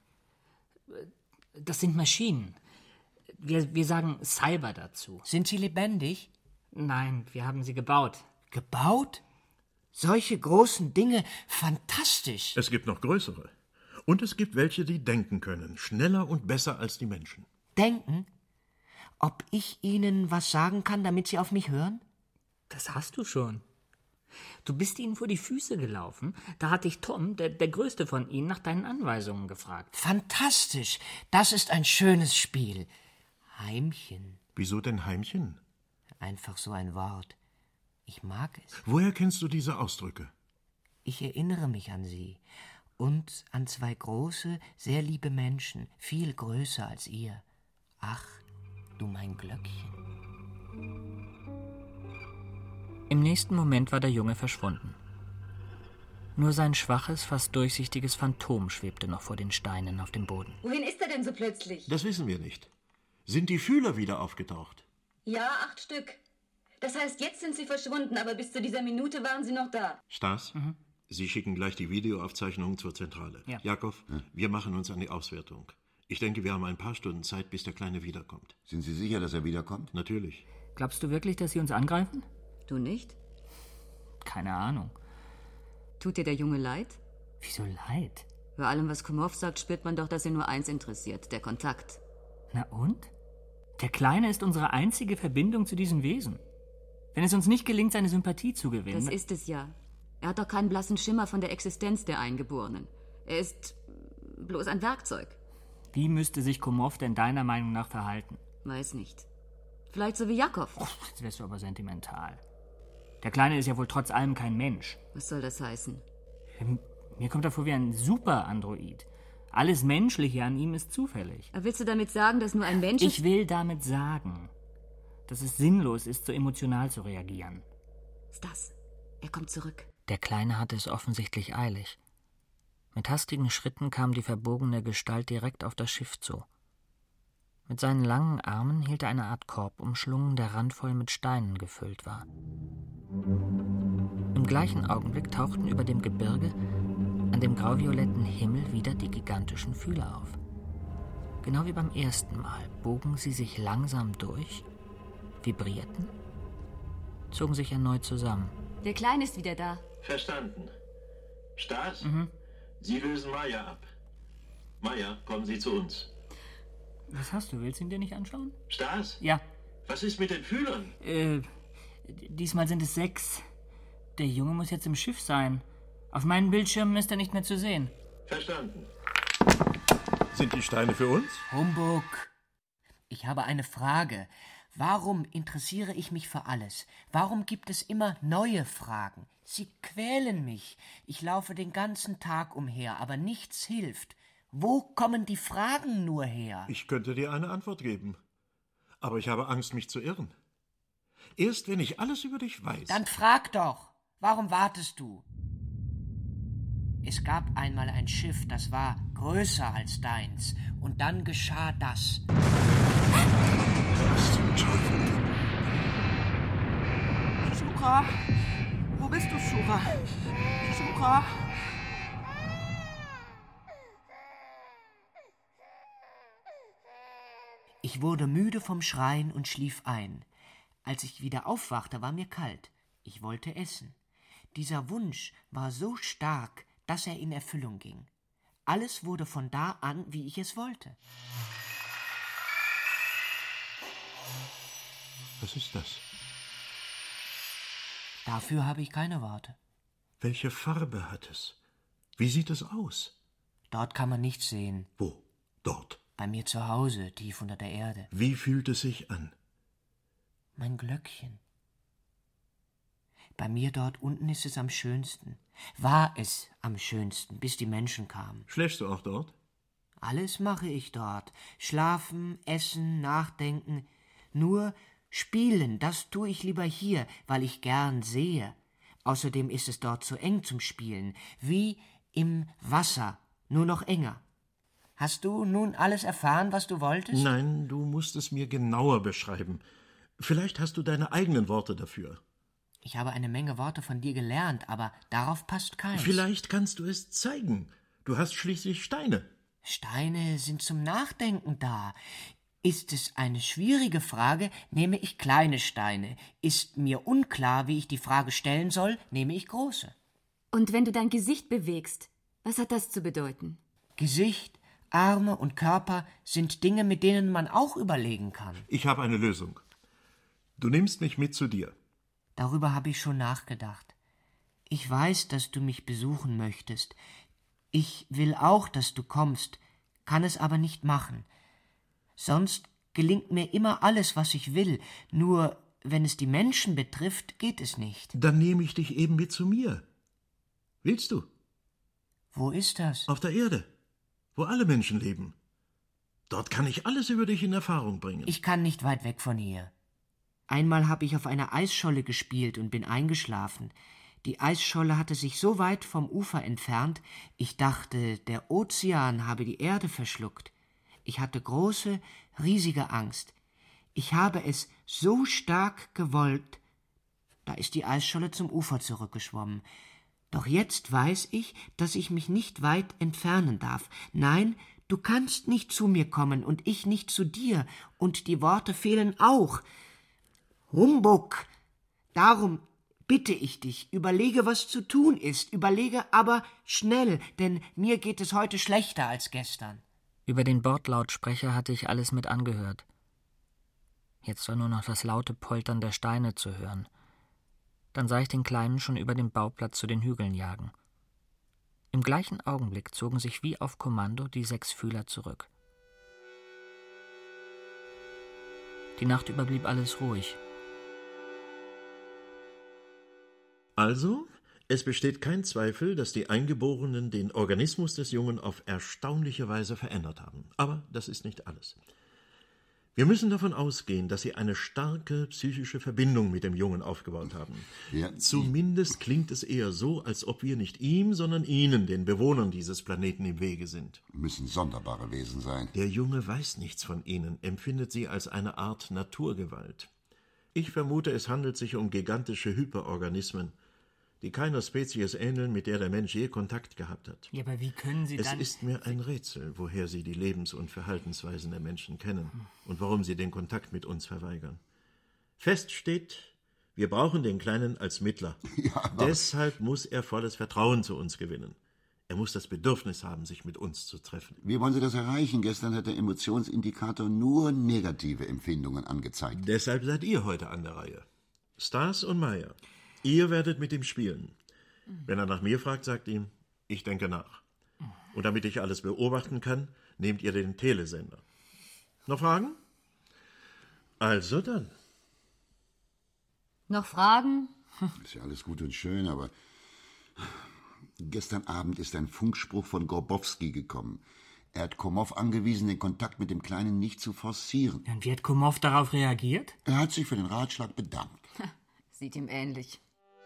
Das sind Maschinen. Wir sagen Cyber dazu. Sind sie lebendig? Nein, wir haben sie gebaut. Gebaut? Solche großen Dinge, fantastisch. Es gibt noch größere. Und es gibt welche, die denken können, schneller und besser als die Menschen. Denken? Ob ich ihnen was sagen kann, damit sie auf mich hören? Das hast du schon. Du bist ihnen vor die Füße gelaufen. Da hat dich Tom, der größte von ihnen, nach deinen Anweisungen gefragt. Fantastisch. Das ist ein schönes Spiel. Heimchen. Wieso denn Heimchen? Einfach so ein Wort. Ich mag es. Woher kennst du diese Ausdrücke? Ich erinnere mich an sie und an 2 große, sehr liebe Menschen, viel größer als ihr. Ach, du mein Glöckchen. Im nächsten Moment war der Junge verschwunden. Nur sein schwaches, fast durchsichtiges Phantom schwebte noch vor den Steinen auf dem Boden. Wohin ist er denn so plötzlich? Das wissen wir nicht. Sind die Fühler wieder aufgetaucht? Ja, 8 Stück. Das heißt, jetzt sind sie verschwunden, aber bis zu dieser Minute waren sie noch da. Stas, Sie schicken gleich die Videoaufzeichnungen zur Zentrale. Ja. Jakob, wir machen uns an die Auswertung. Ich denke, wir haben ein paar Stunden Zeit, bis der Kleine wiederkommt. Sind Sie sicher, dass er wiederkommt? Natürlich. Glaubst du wirklich, dass sie uns angreifen? Du nicht? Keine Ahnung. Tut dir der Junge leid? Wieso leid? Bei allem, was Kumhoff sagt, spürt man doch, dass ihn nur eins interessiert, der Kontakt. Na und? Der Kleine ist unsere einzige Verbindung zu diesem Wesen. Wenn es uns nicht gelingt, seine Sympathie zu gewinnen... Das ist es ja. Er hat doch keinen blassen Schimmer von der Existenz der Eingeborenen. Er ist bloß ein Werkzeug. Wie müsste sich Kumhoff denn deiner Meinung nach verhalten? Weiß nicht. Vielleicht so wie Jakob. Jetzt wärst du aber sentimental. Der Kleine ist ja wohl trotz allem kein Mensch. Was soll das heißen? Mir kommt er vor wie ein Super-Android. Alles Menschliche an ihm ist zufällig. Willst du damit sagen, dass nur ein Mensch ist? Ich will damit sagen, dass es sinnlos ist, so emotional zu reagieren. Stas, er kommt zurück. Der Kleine hatte es offensichtlich eilig. Mit hastigen Schritten kam die verbogene Gestalt direkt auf das Schiff zu. Mit seinen langen Armen hielt er eine Art Korb umschlungen, der randvoll mit Steinen gefüllt war. Im gleichen Augenblick tauchten über dem Gebirge an dem grauvioletten Himmel wieder die gigantischen Fühler auf. Genau wie beim ersten Mal bogen sie sich langsam durch, vibrierten, zogen sich erneut zusammen. Der Kleine ist wieder da. Verstanden. Stas, Sie lösen Maya ab. Maya, kommen Sie zu uns. Was hast du? Willst du ihn dir nicht anschauen? Stas? Ja. Was ist mit den Fühlern? Diesmal sind es 6. Der Junge muss jetzt im Schiff sein. Auf meinen Bildschirmen ist er nicht mehr zu sehen. Verstanden. Sind die Steine für uns? Humbug. Ich habe eine Frage. Warum interessiere ich mich für alles? Warum gibt es immer neue Fragen? Sie quälen mich. Ich laufe den ganzen Tag umher, aber nichts hilft. Wo kommen die Fragen nur her? Ich könnte dir eine Antwort geben. Aber ich habe Angst, mich zu irren. Erst wenn ich alles über dich weiß... Dann frag doch. Warum wartest du? Es gab einmal ein Schiff, das war größer als deins. Und dann geschah das. Was zum Teufel? Shura! Wo bist du, Shura? Shura! Ich wurde müde vom Schreien und schlief ein. Als ich wieder aufwachte, war mir kalt. Ich wollte essen. Dieser Wunsch war so stark, dass er in Erfüllung ging. Alles wurde von da an, wie ich es wollte. Was ist das? Dafür habe ich keine Worte. Welche Farbe hat es? Wie sieht es aus? Dort kann man nichts sehen. Wo? Dort? Bei mir zu Hause, tief unter der Erde. Wie fühlt es sich an? Mein Glöckchen. Bei mir dort unten ist es am schönsten. War es am schönsten, bis die Menschen kamen. Schläfst du auch dort? Alles mache ich dort. Schlafen, essen, nachdenken. Nur spielen, das tue ich lieber hier, weil ich gern sehe. Außerdem ist es dort zu eng zum Spielen. Wie im Wasser, nur noch enger. Hast du nun alles erfahren, was du wolltest? Nein, du musst es mir genauer beschreiben. Vielleicht hast du deine eigenen Worte dafür. Ich habe eine Menge Worte von dir gelernt, aber darauf passt keins. Vielleicht kannst du es zeigen. Du hast schließlich Steine. Steine sind zum Nachdenken da. Ist es eine schwierige Frage, nehme ich kleine Steine. Ist mir unklar, wie ich die Frage stellen soll, nehme ich große. Und wenn du dein Gesicht bewegst, was hat das zu bedeuten? Gesicht, Arme und Körper sind Dinge, mit denen man auch überlegen kann. Ich habe eine Lösung. Du nimmst mich mit zu dir. Darüber habe ich schon nachgedacht. Ich weiß, dass du mich besuchen möchtest. Ich will auch, dass du kommst, kann es aber nicht machen. Sonst gelingt mir immer alles, was ich will, nur wenn es die Menschen betrifft, geht es nicht. Dann nehme ich dich eben mit zu mir. Willst du? Wo ist das? Auf der Erde, wo alle Menschen leben. Dort kann ich alles über dich in Erfahrung bringen. Ich kann nicht weit weg von hier. Einmal habe ich auf einer Eisscholle gespielt und bin eingeschlafen. Die Eisscholle hatte sich so weit vom Ufer entfernt, ich dachte, der Ozean habe die Erde verschluckt. Ich hatte große, riesige Angst. Ich habe es so stark gewollt. Da ist die Eisscholle zum Ufer zurückgeschwommen. Doch jetzt weiß ich, dass ich mich nicht weit entfernen darf. Nein, du kannst nicht zu mir kommen und ich nicht zu dir. Und die Worte fehlen auch. Humbug! Darum bitte ich dich, überlege, was zu tun ist. Überlege aber schnell, denn mir geht es heute schlechter als gestern. Über den Bordlautsprecher hatte ich alles mit angehört. Jetzt war nur noch das laute Poltern der Steine zu hören. Dann sah ich den Kleinen schon über den Bauplatz zu den Hügeln jagen. Im gleichen Augenblick zogen sich wie auf Kommando die 6 Fühler zurück. Die Nacht über blieb alles ruhig. Also, es besteht kein Zweifel, dass die Eingeborenen den Organismus des Jungen auf erstaunliche Weise verändert haben. Aber das ist nicht alles. Wir müssen davon ausgehen, dass sie eine starke psychische Verbindung mit dem Jungen aufgebaut haben. Ja, Zumindest klingt es eher so, als ob wir nicht ihm, sondern ihnen, den Bewohnern dieses Planeten, im Wege sind. Müssen sonderbare Wesen sein. Der Junge weiß nichts von ihnen, empfindet sie als eine Art Naturgewalt. Ich vermute, es handelt sich um gigantische Hyperorganismen, die keiner Spezies ähneln, mit der der Mensch je Kontakt gehabt hat. Ja, aber wie können Sie dann... Es ist mir ein Rätsel, woher Sie die Lebens- und Verhaltensweisen der Menschen kennen und warum Sie den Kontakt mit uns verweigern. Fest steht, wir brauchen den Kleinen als Mittler. Ja, Deshalb muss er volles Vertrauen zu uns gewinnen. Er muss das Bedürfnis haben, sich mit uns zu treffen. Wie wollen Sie das erreichen? Gestern hat der Emotionsindikator nur negative Empfindungen angezeigt. Deshalb seid ihr heute an der Reihe. Stas und Maya. Ihr werdet mit ihm spielen. Wenn er nach mir fragt, sagt ihm, ich denke nach. Und damit ich alles beobachten kann, nehmt ihr den Telesender. Noch Fragen? Also dann. Noch Fragen? Ist ja alles gut und schön, aber gestern Abend ist ein Funkspruch von Gorbowski gekommen. Er hat Komow angewiesen, den Kontakt mit dem Kleinen nicht zu forcieren. Und wie hat Komow darauf reagiert? Er hat sich für den Ratschlag bedankt. Sieht ihm ähnlich.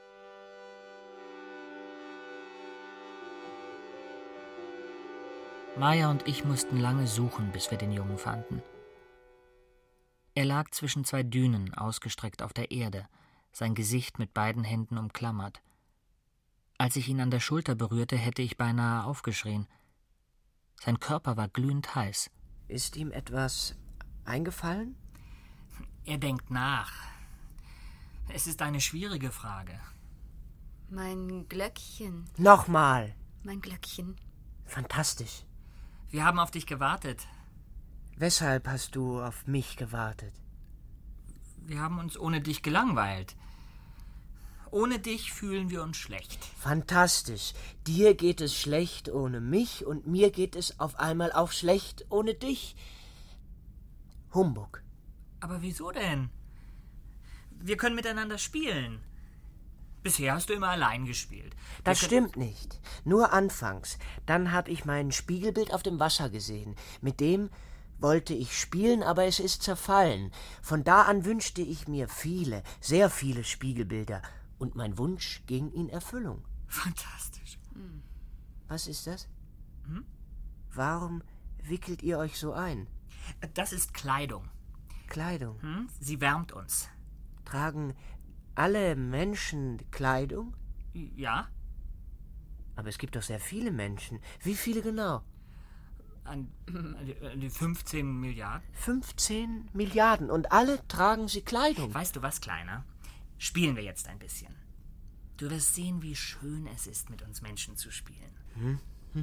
Maya und ich mussten lange suchen, bis wir den Jungen fanden. Er lag zwischen 2 Dünen, ausgestreckt auf der Erde, sein Gesicht mit beiden Händen umklammert. Als ich ihn an der Schulter berührte, hätte ich beinahe aufgeschrien. Sein Körper war glühend heiß. Ist ihm etwas eingefallen? Er denkt nach. Es ist eine schwierige Frage. Mein Glöckchen. Nochmal. Mein Glöckchen. Fantastisch. Wir haben auf dich gewartet. Weshalb hast du auf mich gewartet? Wir haben uns ohne dich gelangweilt. Ohne dich fühlen wir uns schlecht. Fantastisch. Dir geht es schlecht ohne mich und mir geht es auf einmal auch schlecht ohne dich. Humbug. Aber wieso denn? Wir können miteinander spielen. Bisher hast du immer allein gespielt. Das stimmt nicht. Nur anfangs. Dann habe ich mein Spiegelbild auf dem Wasser gesehen. Mit dem wollte ich spielen, aber es ist zerfallen. Von da an wünschte ich mir viele, sehr viele Spiegelbilder. Und mein Wunsch ging in Erfüllung. Fantastisch. Was ist das? Warum wickelt ihr euch so ein? Das ist Kleidung. Kleidung? Sie wärmt uns. Tragen alle Menschen Kleidung? Ja. Aber es gibt doch sehr viele Menschen. Wie viele genau? An die 15 Milliarden. 15 Milliarden und alle tragen sie Kleidung. Weißt du was, Kleiner? Spielen wir jetzt ein bisschen. Du wirst sehen, wie schön es ist, mit uns Menschen zu spielen.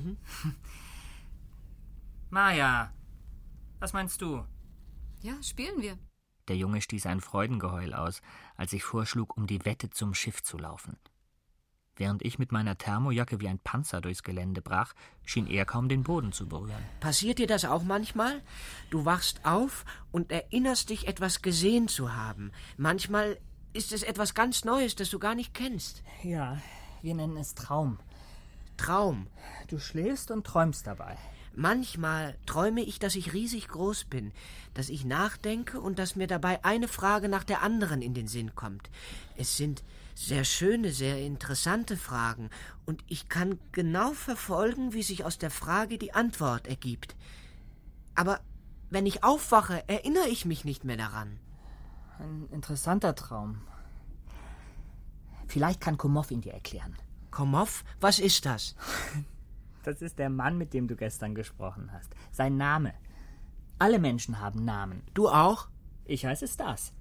Maya, was meinst du? Ja, spielen wir. Der Junge stieß ein Freudengeheul aus, als ich vorschlug, um die Wette zum Schiff zu laufen. Während ich mit meiner Thermojacke wie ein Panzer durchs Gelände brach, schien er kaum den Boden zu berühren. Passiert dir das auch manchmal? Du wachst auf und erinnerst dich, etwas gesehen zu haben. Manchmal ist es etwas ganz Neues, das du gar nicht kennst. Ja, wir nennen es Traum. Traum? Du schläfst und träumst dabei. Manchmal träume ich, dass ich riesig groß bin, dass ich nachdenke und dass mir dabei eine Frage nach der anderen in den Sinn kommt. Es sind sehr schöne, sehr interessante Fragen und ich kann genau verfolgen, wie sich aus der Frage die Antwort ergibt. Aber wenn ich aufwache, erinnere ich mich nicht mehr daran. Ein interessanter Traum. Vielleicht kann Komov ihn dir erklären. Komov? Was ist das? Das ist der Mann, mit dem du gestern gesprochen hast. Sein Name. Alle Menschen haben Namen. Du auch? Ich heiße Stas.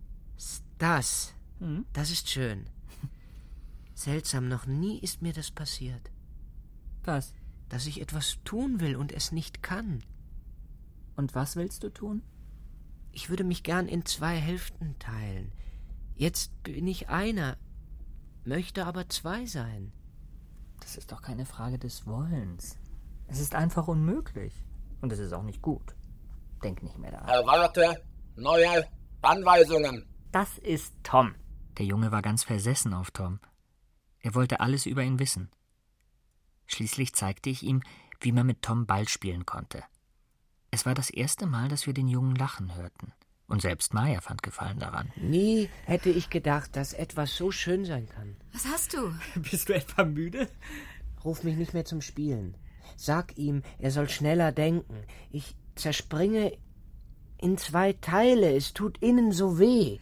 Stas? Das ist schön. Seltsam, noch nie ist mir das passiert. Was? Dass ich etwas tun will und es nicht kann. Und was willst du tun? Ich würde mich gern in 2 Hälften teilen. Jetzt bin ich einer, möchte aber 2 sein. Das ist doch keine Frage des Wollens. Es ist einfach unmöglich. Und es ist auch nicht gut. Denk nicht mehr daran. Erwarte neue Anweisungen. Das ist Tom. Der Junge war ganz versessen auf Tom. Er wollte alles über ihn wissen. Schließlich zeigte ich ihm, wie man mit Tom Ball spielen konnte. Es war das erste Mal, dass wir den Jungen lachen hörten. Und selbst Maya fand Gefallen daran. Nie hätte ich gedacht, dass etwas so schön sein kann. Was hast du? Bist du etwa müde? Ruf mich nicht mehr zum Spielen. Sag ihm, er soll schneller denken. Ich zerspringe in 2 Teile. Es tut innen so weh.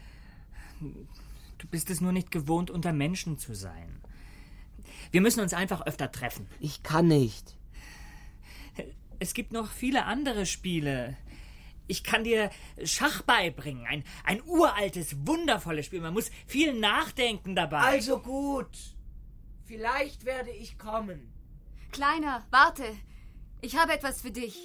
Du bist es nur nicht gewohnt, unter Menschen zu sein. Wir müssen uns einfach öfter treffen. Ich kann nicht. Es gibt noch viele andere Spiele. Ich kann dir Schach beibringen. Ein uraltes, wundervolles Spiel. Man muss viel nachdenken dabei. Also gut. Vielleicht werde ich kommen. Kleiner, warte. Ich habe etwas für dich.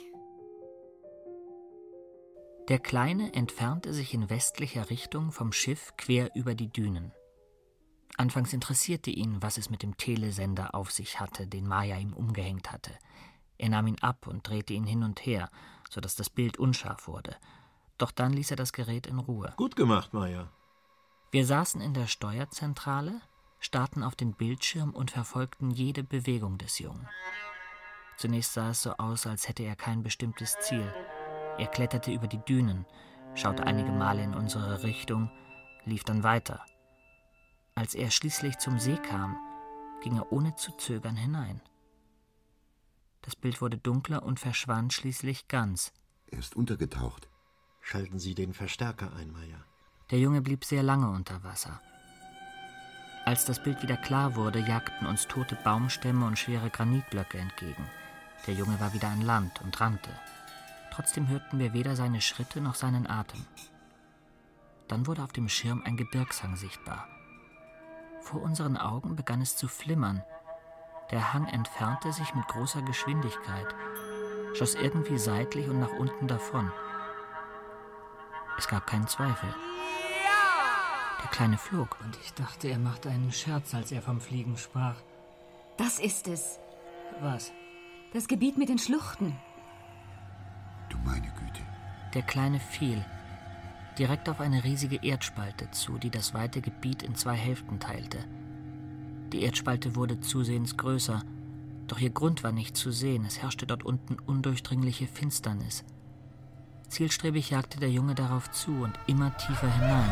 Der Kleine entfernte sich in westlicher Richtung vom Schiff quer über die Dünen. Anfangs interessierte ihn, was es mit dem Telesender auf sich hatte, den Maya ihm umgehängt hatte. Er nahm ihn ab und drehte ihn hin und her, sodass das Bild unscharf wurde. Doch dann ließ er das Gerät in Ruhe. Gut gemacht, Maya. Wir saßen in der Steuerzentrale, starrten auf den Bildschirm und verfolgten jede Bewegung des Jungen. Zunächst sah es so aus, als hätte er kein bestimmtes Ziel. Er kletterte über die Dünen, schaute einige Male in unsere Richtung, lief dann weiter. Als er schließlich zum See kam, ging er ohne zu zögern hinein. Das Bild wurde dunkler und verschwand schließlich ganz. Er ist untergetaucht. Schalten Sie den Verstärker ein, Maya. Der Junge blieb sehr lange unter Wasser. Als das Bild wieder klar wurde, jagten uns tote Baumstämme und schwere Granitblöcke entgegen. Der Junge war wieder an Land und rannte. Trotzdem hörten wir weder seine Schritte noch seinen Atem. Dann wurde auf dem Schirm ein Gebirgshang sichtbar. Vor unseren Augen begann es zu flimmern. Der Hang entfernte sich mit großer Geschwindigkeit, schoss irgendwie seitlich und nach unten davon. Es gab keinen Zweifel. Der Kleine flog. Und ich dachte, er machte einen Scherz, als er vom Fliegen sprach. Das ist es. Was? Das Gebiet mit den Schluchten. Du meine Güte. Der Kleine fiel, direkt auf eine riesige Erdspalte zu, die das weite Gebiet in 2 Hälften teilte. Die Erdspalte wurde zusehends größer, doch ihr Grund war nicht zu sehen. Es herrschte dort unten undurchdringliche Finsternis. Zielstrebig jagte der Junge darauf zu und immer tiefer hinein,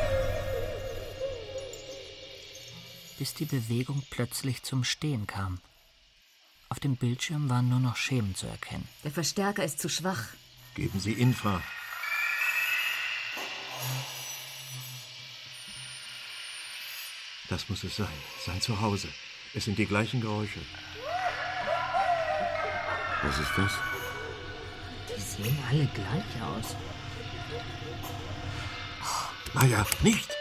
bis die Bewegung plötzlich zum Stehen kam. Auf dem Bildschirm waren nur noch Schemen zu erkennen. Der Verstärker ist zu schwach. Geben Sie Infra. Das muss es sein. Sein Zuhause. Es sind die gleichen Geräusche. Was ist das? Die sehen alle gleich aus. Maya, nicht!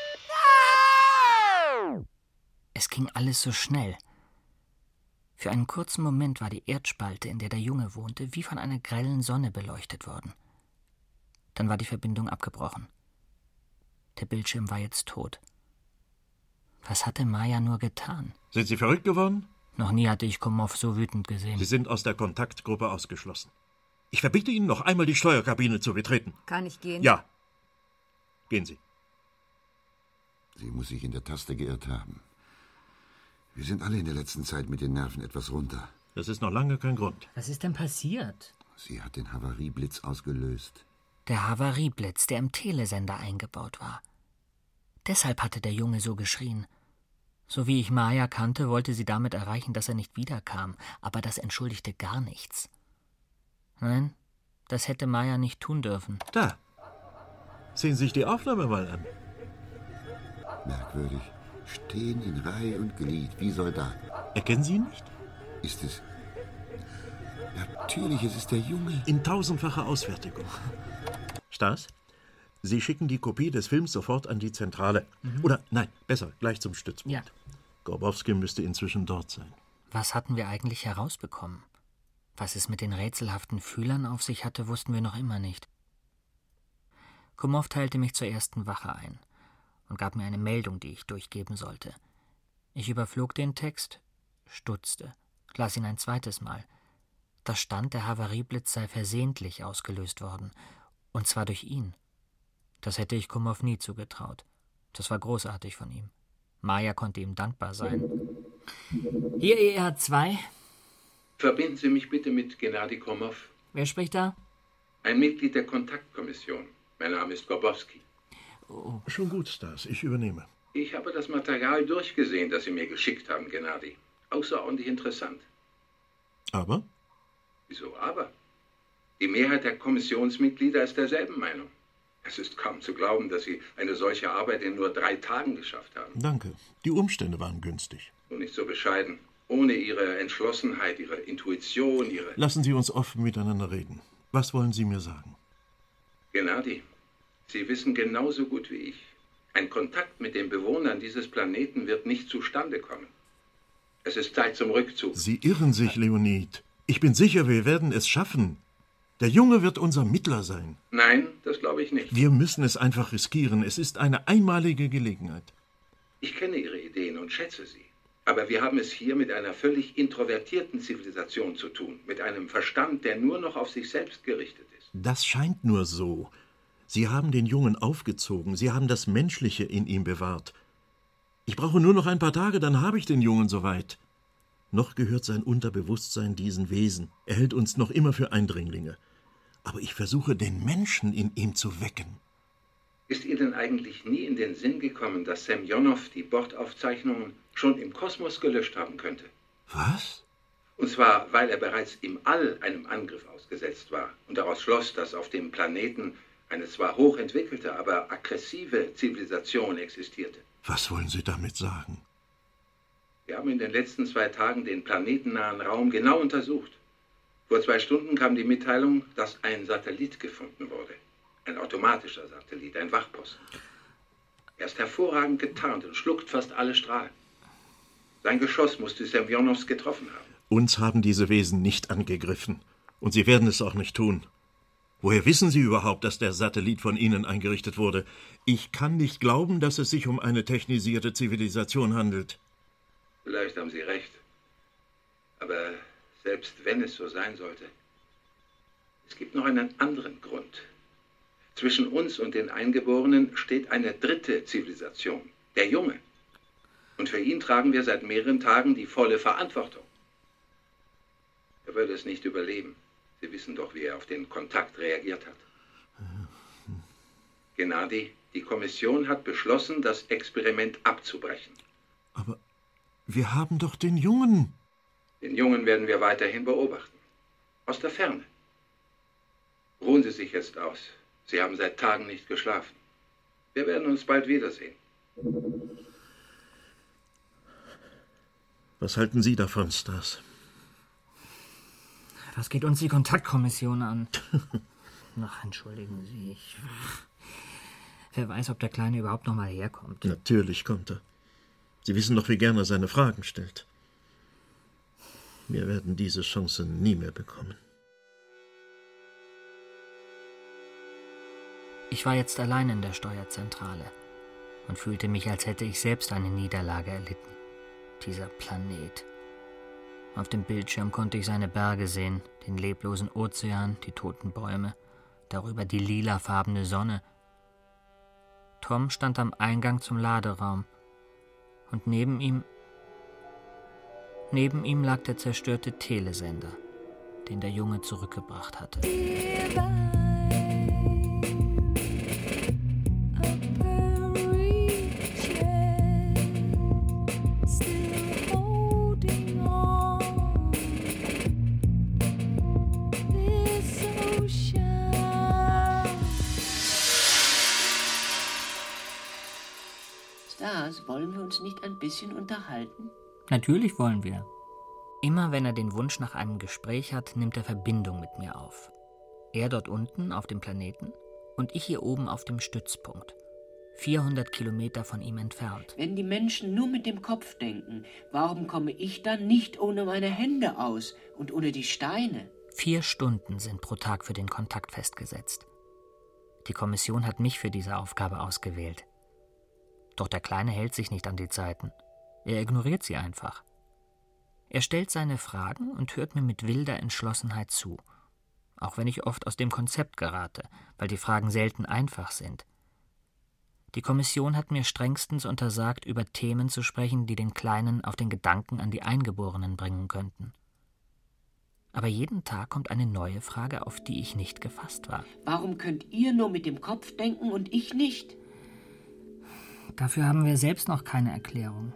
Es ging alles so schnell. Für einen kurzen Moment war die Erdspalte, in der der Junge wohnte, wie von einer grellen Sonne beleuchtet worden. Dann war die Verbindung abgebrochen. Der Bildschirm war jetzt tot. Was hatte Maja nur getan? Sind Sie verrückt geworden? Noch nie hatte ich Komow so wütend gesehen. Sie sind aus der Kontaktgruppe ausgeschlossen. Ich verbiete Ihnen noch einmal, die Steuerkabine zu betreten. Kann ich gehen? Ja. Gehen Sie. Sie muss sich in der Taste geirrt haben. Wir sind alle in der letzten Zeit mit den Nerven etwas runter. Das ist noch lange kein Grund. Was ist denn passiert? Sie hat den Havarieblitz ausgelöst. Der Havarieblitz, der im Telesender eingebaut war. Deshalb hatte der Junge so geschrien. So wie ich Maja kannte, wollte sie damit erreichen, dass er nicht wiederkam. Aber das entschuldigte gar nichts. Nein, das hätte Maja nicht tun dürfen. Da. Sehen Sie sich die Aufnahme mal an. Merkwürdig. Stehen in Reihe und Glied, wie Soldaten. Erkennen Sie ihn nicht? Ist es... Natürlich, es ist der Junge. In tausendfacher Ausfertigung. Stas, Sie schicken die Kopie des Films sofort an die Zentrale. Oder, nein, besser, gleich zum Stützpunkt. Ja. Gorbowski müsste inzwischen dort sein. Was hatten wir eigentlich herausbekommen? Was es mit den rätselhaften Fühlern auf sich hatte, wussten wir noch immer nicht. Komow teilte mich zur ersten Wache ein und gab mir eine Meldung, die ich durchgeben sollte. Ich überflog den Text, stutzte, las ihn ein zweites Mal. Da stand, der Havarieblitz sei versehentlich ausgelöst worden, und zwar durch ihn. Das hätte ich Komow nie zugetraut. Das war großartig von ihm. Maja konnte ihm dankbar sein. Hier ER2. Verbinden Sie mich bitte mit Gennady Komow. Wer spricht da? Ein Mitglied der Kontaktkommission. Mein Name ist Gorbowski. Oh, schon gut, Stas. Ich übernehme. Ich habe das Material durchgesehen, das Sie mir geschickt haben, Gennady. Außerordentlich interessant. Aber? Wieso aber? Die Mehrheit der Kommissionsmitglieder ist derselben Meinung. Es ist kaum zu glauben, dass Sie eine solche Arbeit in nur 3 Tagen geschafft haben. Danke. Die Umstände waren günstig. Nur nicht so bescheiden. Ohne Ihre Entschlossenheit, Ihre Intuition, Ihre... Lassen Sie uns offen miteinander reden. Was wollen Sie mir sagen? Gennady, Sie wissen genauso gut wie ich, ein Kontakt mit den Bewohnern dieses Planeten wird nicht zustande kommen. Es ist Zeit zum Rückzug. Sie irren sich, Leonid. Ich bin sicher, wir werden es schaffen. Der Junge wird unser Mittler sein. Nein, das glaube ich nicht. Wir müssen es einfach riskieren. Es ist eine einmalige Gelegenheit. Ich kenne Ihre Ideen und schätze sie. Aber wir haben es hier mit einer völlig introvertierten Zivilisation zu tun. Mit einem Verstand, der nur noch auf sich selbst gerichtet ist. Das scheint nur so. Sie haben den Jungen aufgezogen. Sie haben das Menschliche in ihm bewahrt. Ich brauche nur noch ein paar Tage, dann habe ich den Jungen soweit. Noch gehört sein Unterbewusstsein diesen Wesen. Er hält uns noch immer für Eindringlinge. Aber ich versuche, den Menschen in ihm zu wecken. Ist Ihnen eigentlich nie in den Sinn gekommen, dass Semjonow die Bordaufzeichnungen schon im Kosmos gelöscht haben könnte? Was? Und zwar, weil er bereits im All einem Angriff ausgesetzt war und daraus schloss, dass auf dem Planeten eine zwar hochentwickelte, aber aggressive Zivilisation existierte. Was wollen Sie damit sagen? Wir haben in den letzten 2 Tagen den planetennahen Raum genau untersucht. Vor 2 Stunden kam die Mitteilung, dass ein Satellit gefunden wurde. Ein automatischer Satellit, ein Wachposten. Er ist hervorragend getarnt und schluckt fast alle Strahlen. Sein Geschoss musste Semjonows getroffen haben. Uns haben diese Wesen nicht angegriffen. Und sie werden es auch nicht tun. Woher wissen Sie überhaupt, dass der Satellit von Ihnen eingerichtet wurde? Ich kann nicht glauben, dass es sich um eine technisierte Zivilisation handelt. Vielleicht haben Sie recht. Aber selbst wenn es so sein sollte, es gibt noch einen anderen Grund. Zwischen uns und den Eingeborenen steht eine 3. Zivilisation, der Junge. Und für ihn tragen wir seit mehreren Tagen die volle Verantwortung. Er würde es nicht überleben. Sie wissen doch, wie er auf den Kontakt reagiert hat. Gennady, die Kommission hat beschlossen, das Experiment abzubrechen. Aber wir haben doch den Jungen. Den Jungen werden wir weiterhin beobachten. Aus der Ferne. Ruhen Sie sich jetzt aus. Sie haben seit Tagen nicht geschlafen. Wir werden uns bald wiedersehen. Was halten Sie davon, Stas? Was geht uns die Kontaktkommission an? Ach, entschuldigen Sie. Wer weiß, ob der Kleine überhaupt noch mal herkommt. Natürlich kommt er. Sie wissen doch, wie gern er seine Fragen stellt. Wir werden diese Chance nie mehr bekommen. Ich war jetzt allein in der Steuerzentrale. und fühlte mich, als hätte ich selbst eine Niederlage erlitten. Dieser Planet. Auf dem Bildschirm konnte ich seine Berge sehen, den leblosen Ozean, die toten Bäume, darüber die lilafarbene Sonne. Tom stand am Eingang zum Laderaum und neben ihm lag der zerstörte Telesender, den der Junge zurückgebracht hatte. Stas, wollen wir uns nicht ein bisschen unterhalten? Natürlich wollen wir. Immer wenn er den Wunsch nach einem Gespräch hat, nimmt er Verbindung mit mir auf. Er dort unten auf dem Planeten und ich hier oben auf dem Stützpunkt. 400 Kilometer von ihm entfernt. Wenn die Menschen nur mit dem Kopf denken, warum komme ich dann nicht ohne meine Hände aus und ohne die Steine? 4 Stunden sind pro Tag für den Kontakt festgesetzt. Die Kommission hat mich für diese Aufgabe ausgewählt. Doch der Kleine hält sich nicht an die Zeiten. Er ignoriert sie einfach. Er stellt seine Fragen und hört mir mit wilder Entschlossenheit zu. Auch wenn ich oft aus dem Konzept gerate, weil die Fragen selten einfach sind. Die Kommission hat mir strengstens untersagt, über Themen zu sprechen, die den Kleinen auf den Gedanken an die Eingeborenen bringen könnten. Aber jeden Tag kommt eine neue Frage, auf die ich nicht gefasst war. Warum könnt ihr nur mit dem Kopf denken und ich nicht? Dafür haben wir selbst noch keine Erklärung.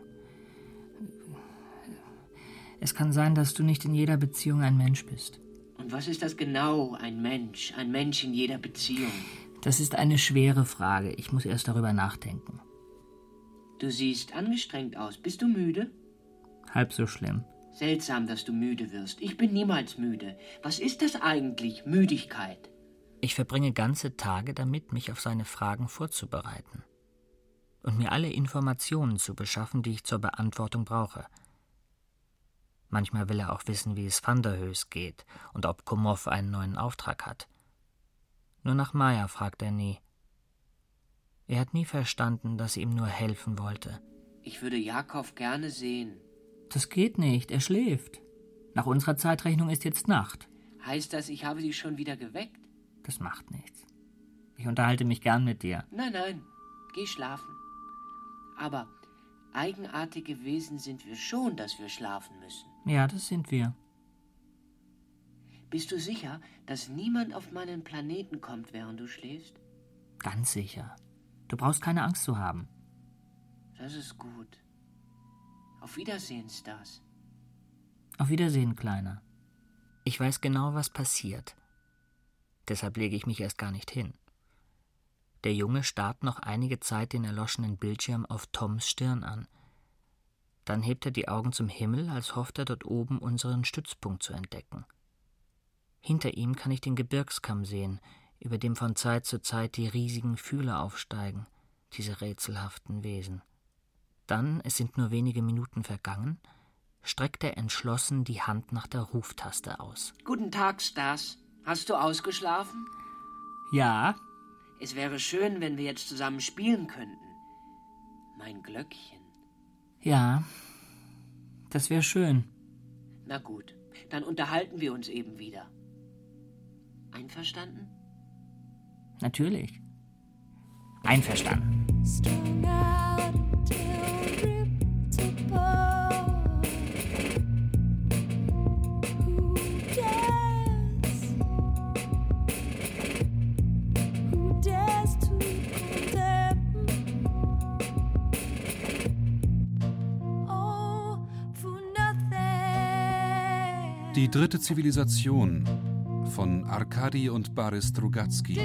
Es kann sein, dass du nicht in jeder Beziehung ein Mensch bist. Und was ist das genau, ein Mensch in jeder Beziehung? Das ist eine schwere Frage. Ich muss erst darüber nachdenken. Du siehst angestrengt aus. Bist du müde? Halb so schlimm. Seltsam, dass du müde wirst. Ich bin niemals müde. Was ist das eigentlich, Müdigkeit? Ich verbringe ganze Tage damit, mich auf seine Fragen vorzubereiten und mir alle Informationen zu beschaffen, die ich zur Beantwortung brauche. Manchmal will er auch wissen, wie es Van der Höes geht und ob Komov einen neuen Auftrag hat. Nur nach Maja fragt er nie. Er hat nie verstanden, dass sie ihm nur helfen wollte. Ich würde Jakob gerne sehen. Das geht nicht, er schläft. Nach unserer Zeitrechnung ist jetzt Nacht. Heißt das, ich habe dich schon wieder geweckt? Das macht nichts. Ich unterhalte mich gern mit dir. Nein, geh schlafen. Aber eigenartige Wesen sind wir schon, dass wir schlafen müssen. Ja, das sind wir. Bist du sicher, dass niemand auf meinen Planeten kommt, während du schläfst? Ganz sicher. Du brauchst keine Angst zu haben. Das ist gut. Auf Wiedersehen, Stas. Auf Wiedersehen, Kleiner. Ich weiß genau, was passiert. Deshalb lege ich mich erst gar nicht hin. Der Junge starrt noch einige Zeit den erloschenen Bildschirm auf Toms Stirn an. Dann hebt er die Augen zum Himmel, als hofft er dort oben unseren Stützpunkt zu entdecken. Hinter ihm kann ich den Gebirgskamm sehen, über dem von Zeit zu Zeit die riesigen Fühler aufsteigen, diese rätselhaften Wesen. Dann, es sind nur wenige Minuten vergangen, streckt er entschlossen die Hand nach der Ruftaste aus. Guten Tag, Stas. Hast du ausgeschlafen? Ja. Es wäre schön, wenn wir jetzt zusammen spielen könnten. Mein Glöckchen. Ja, das wäre schön. Na gut, dann unterhalten wir uns eben wieder. Einverstanden? Natürlich. Einverstanden. Die dritte Zivilisation von Arkadi und Boris Strugatsky.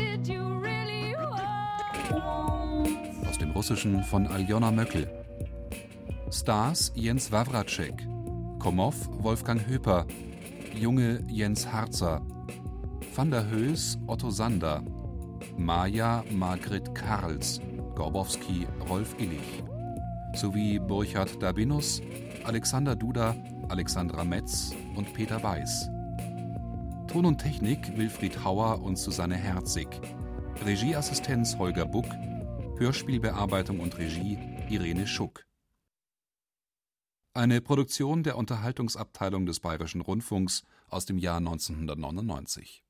Aus dem Russischen von Aljona Möckel. Stars Jens Wawracek. Komov Wolfgang Höper. Junge Jens Harzer. Van der Höes Otto Sander. Maja Margret Karls. Gorbowski Rolf Illich. Sowie Burchard Dabinus, Alexander Duda, Alexandra Metz und Peter Weiß. Ton und Technik Wilfried Hauer und Susanne Herzig. Regieassistenz Holger Buck. Hörspielbearbeitung und Regie Irene Schuck. Eine Produktion der Unterhaltungsabteilung des Bayerischen Rundfunks aus dem Jahr 1999.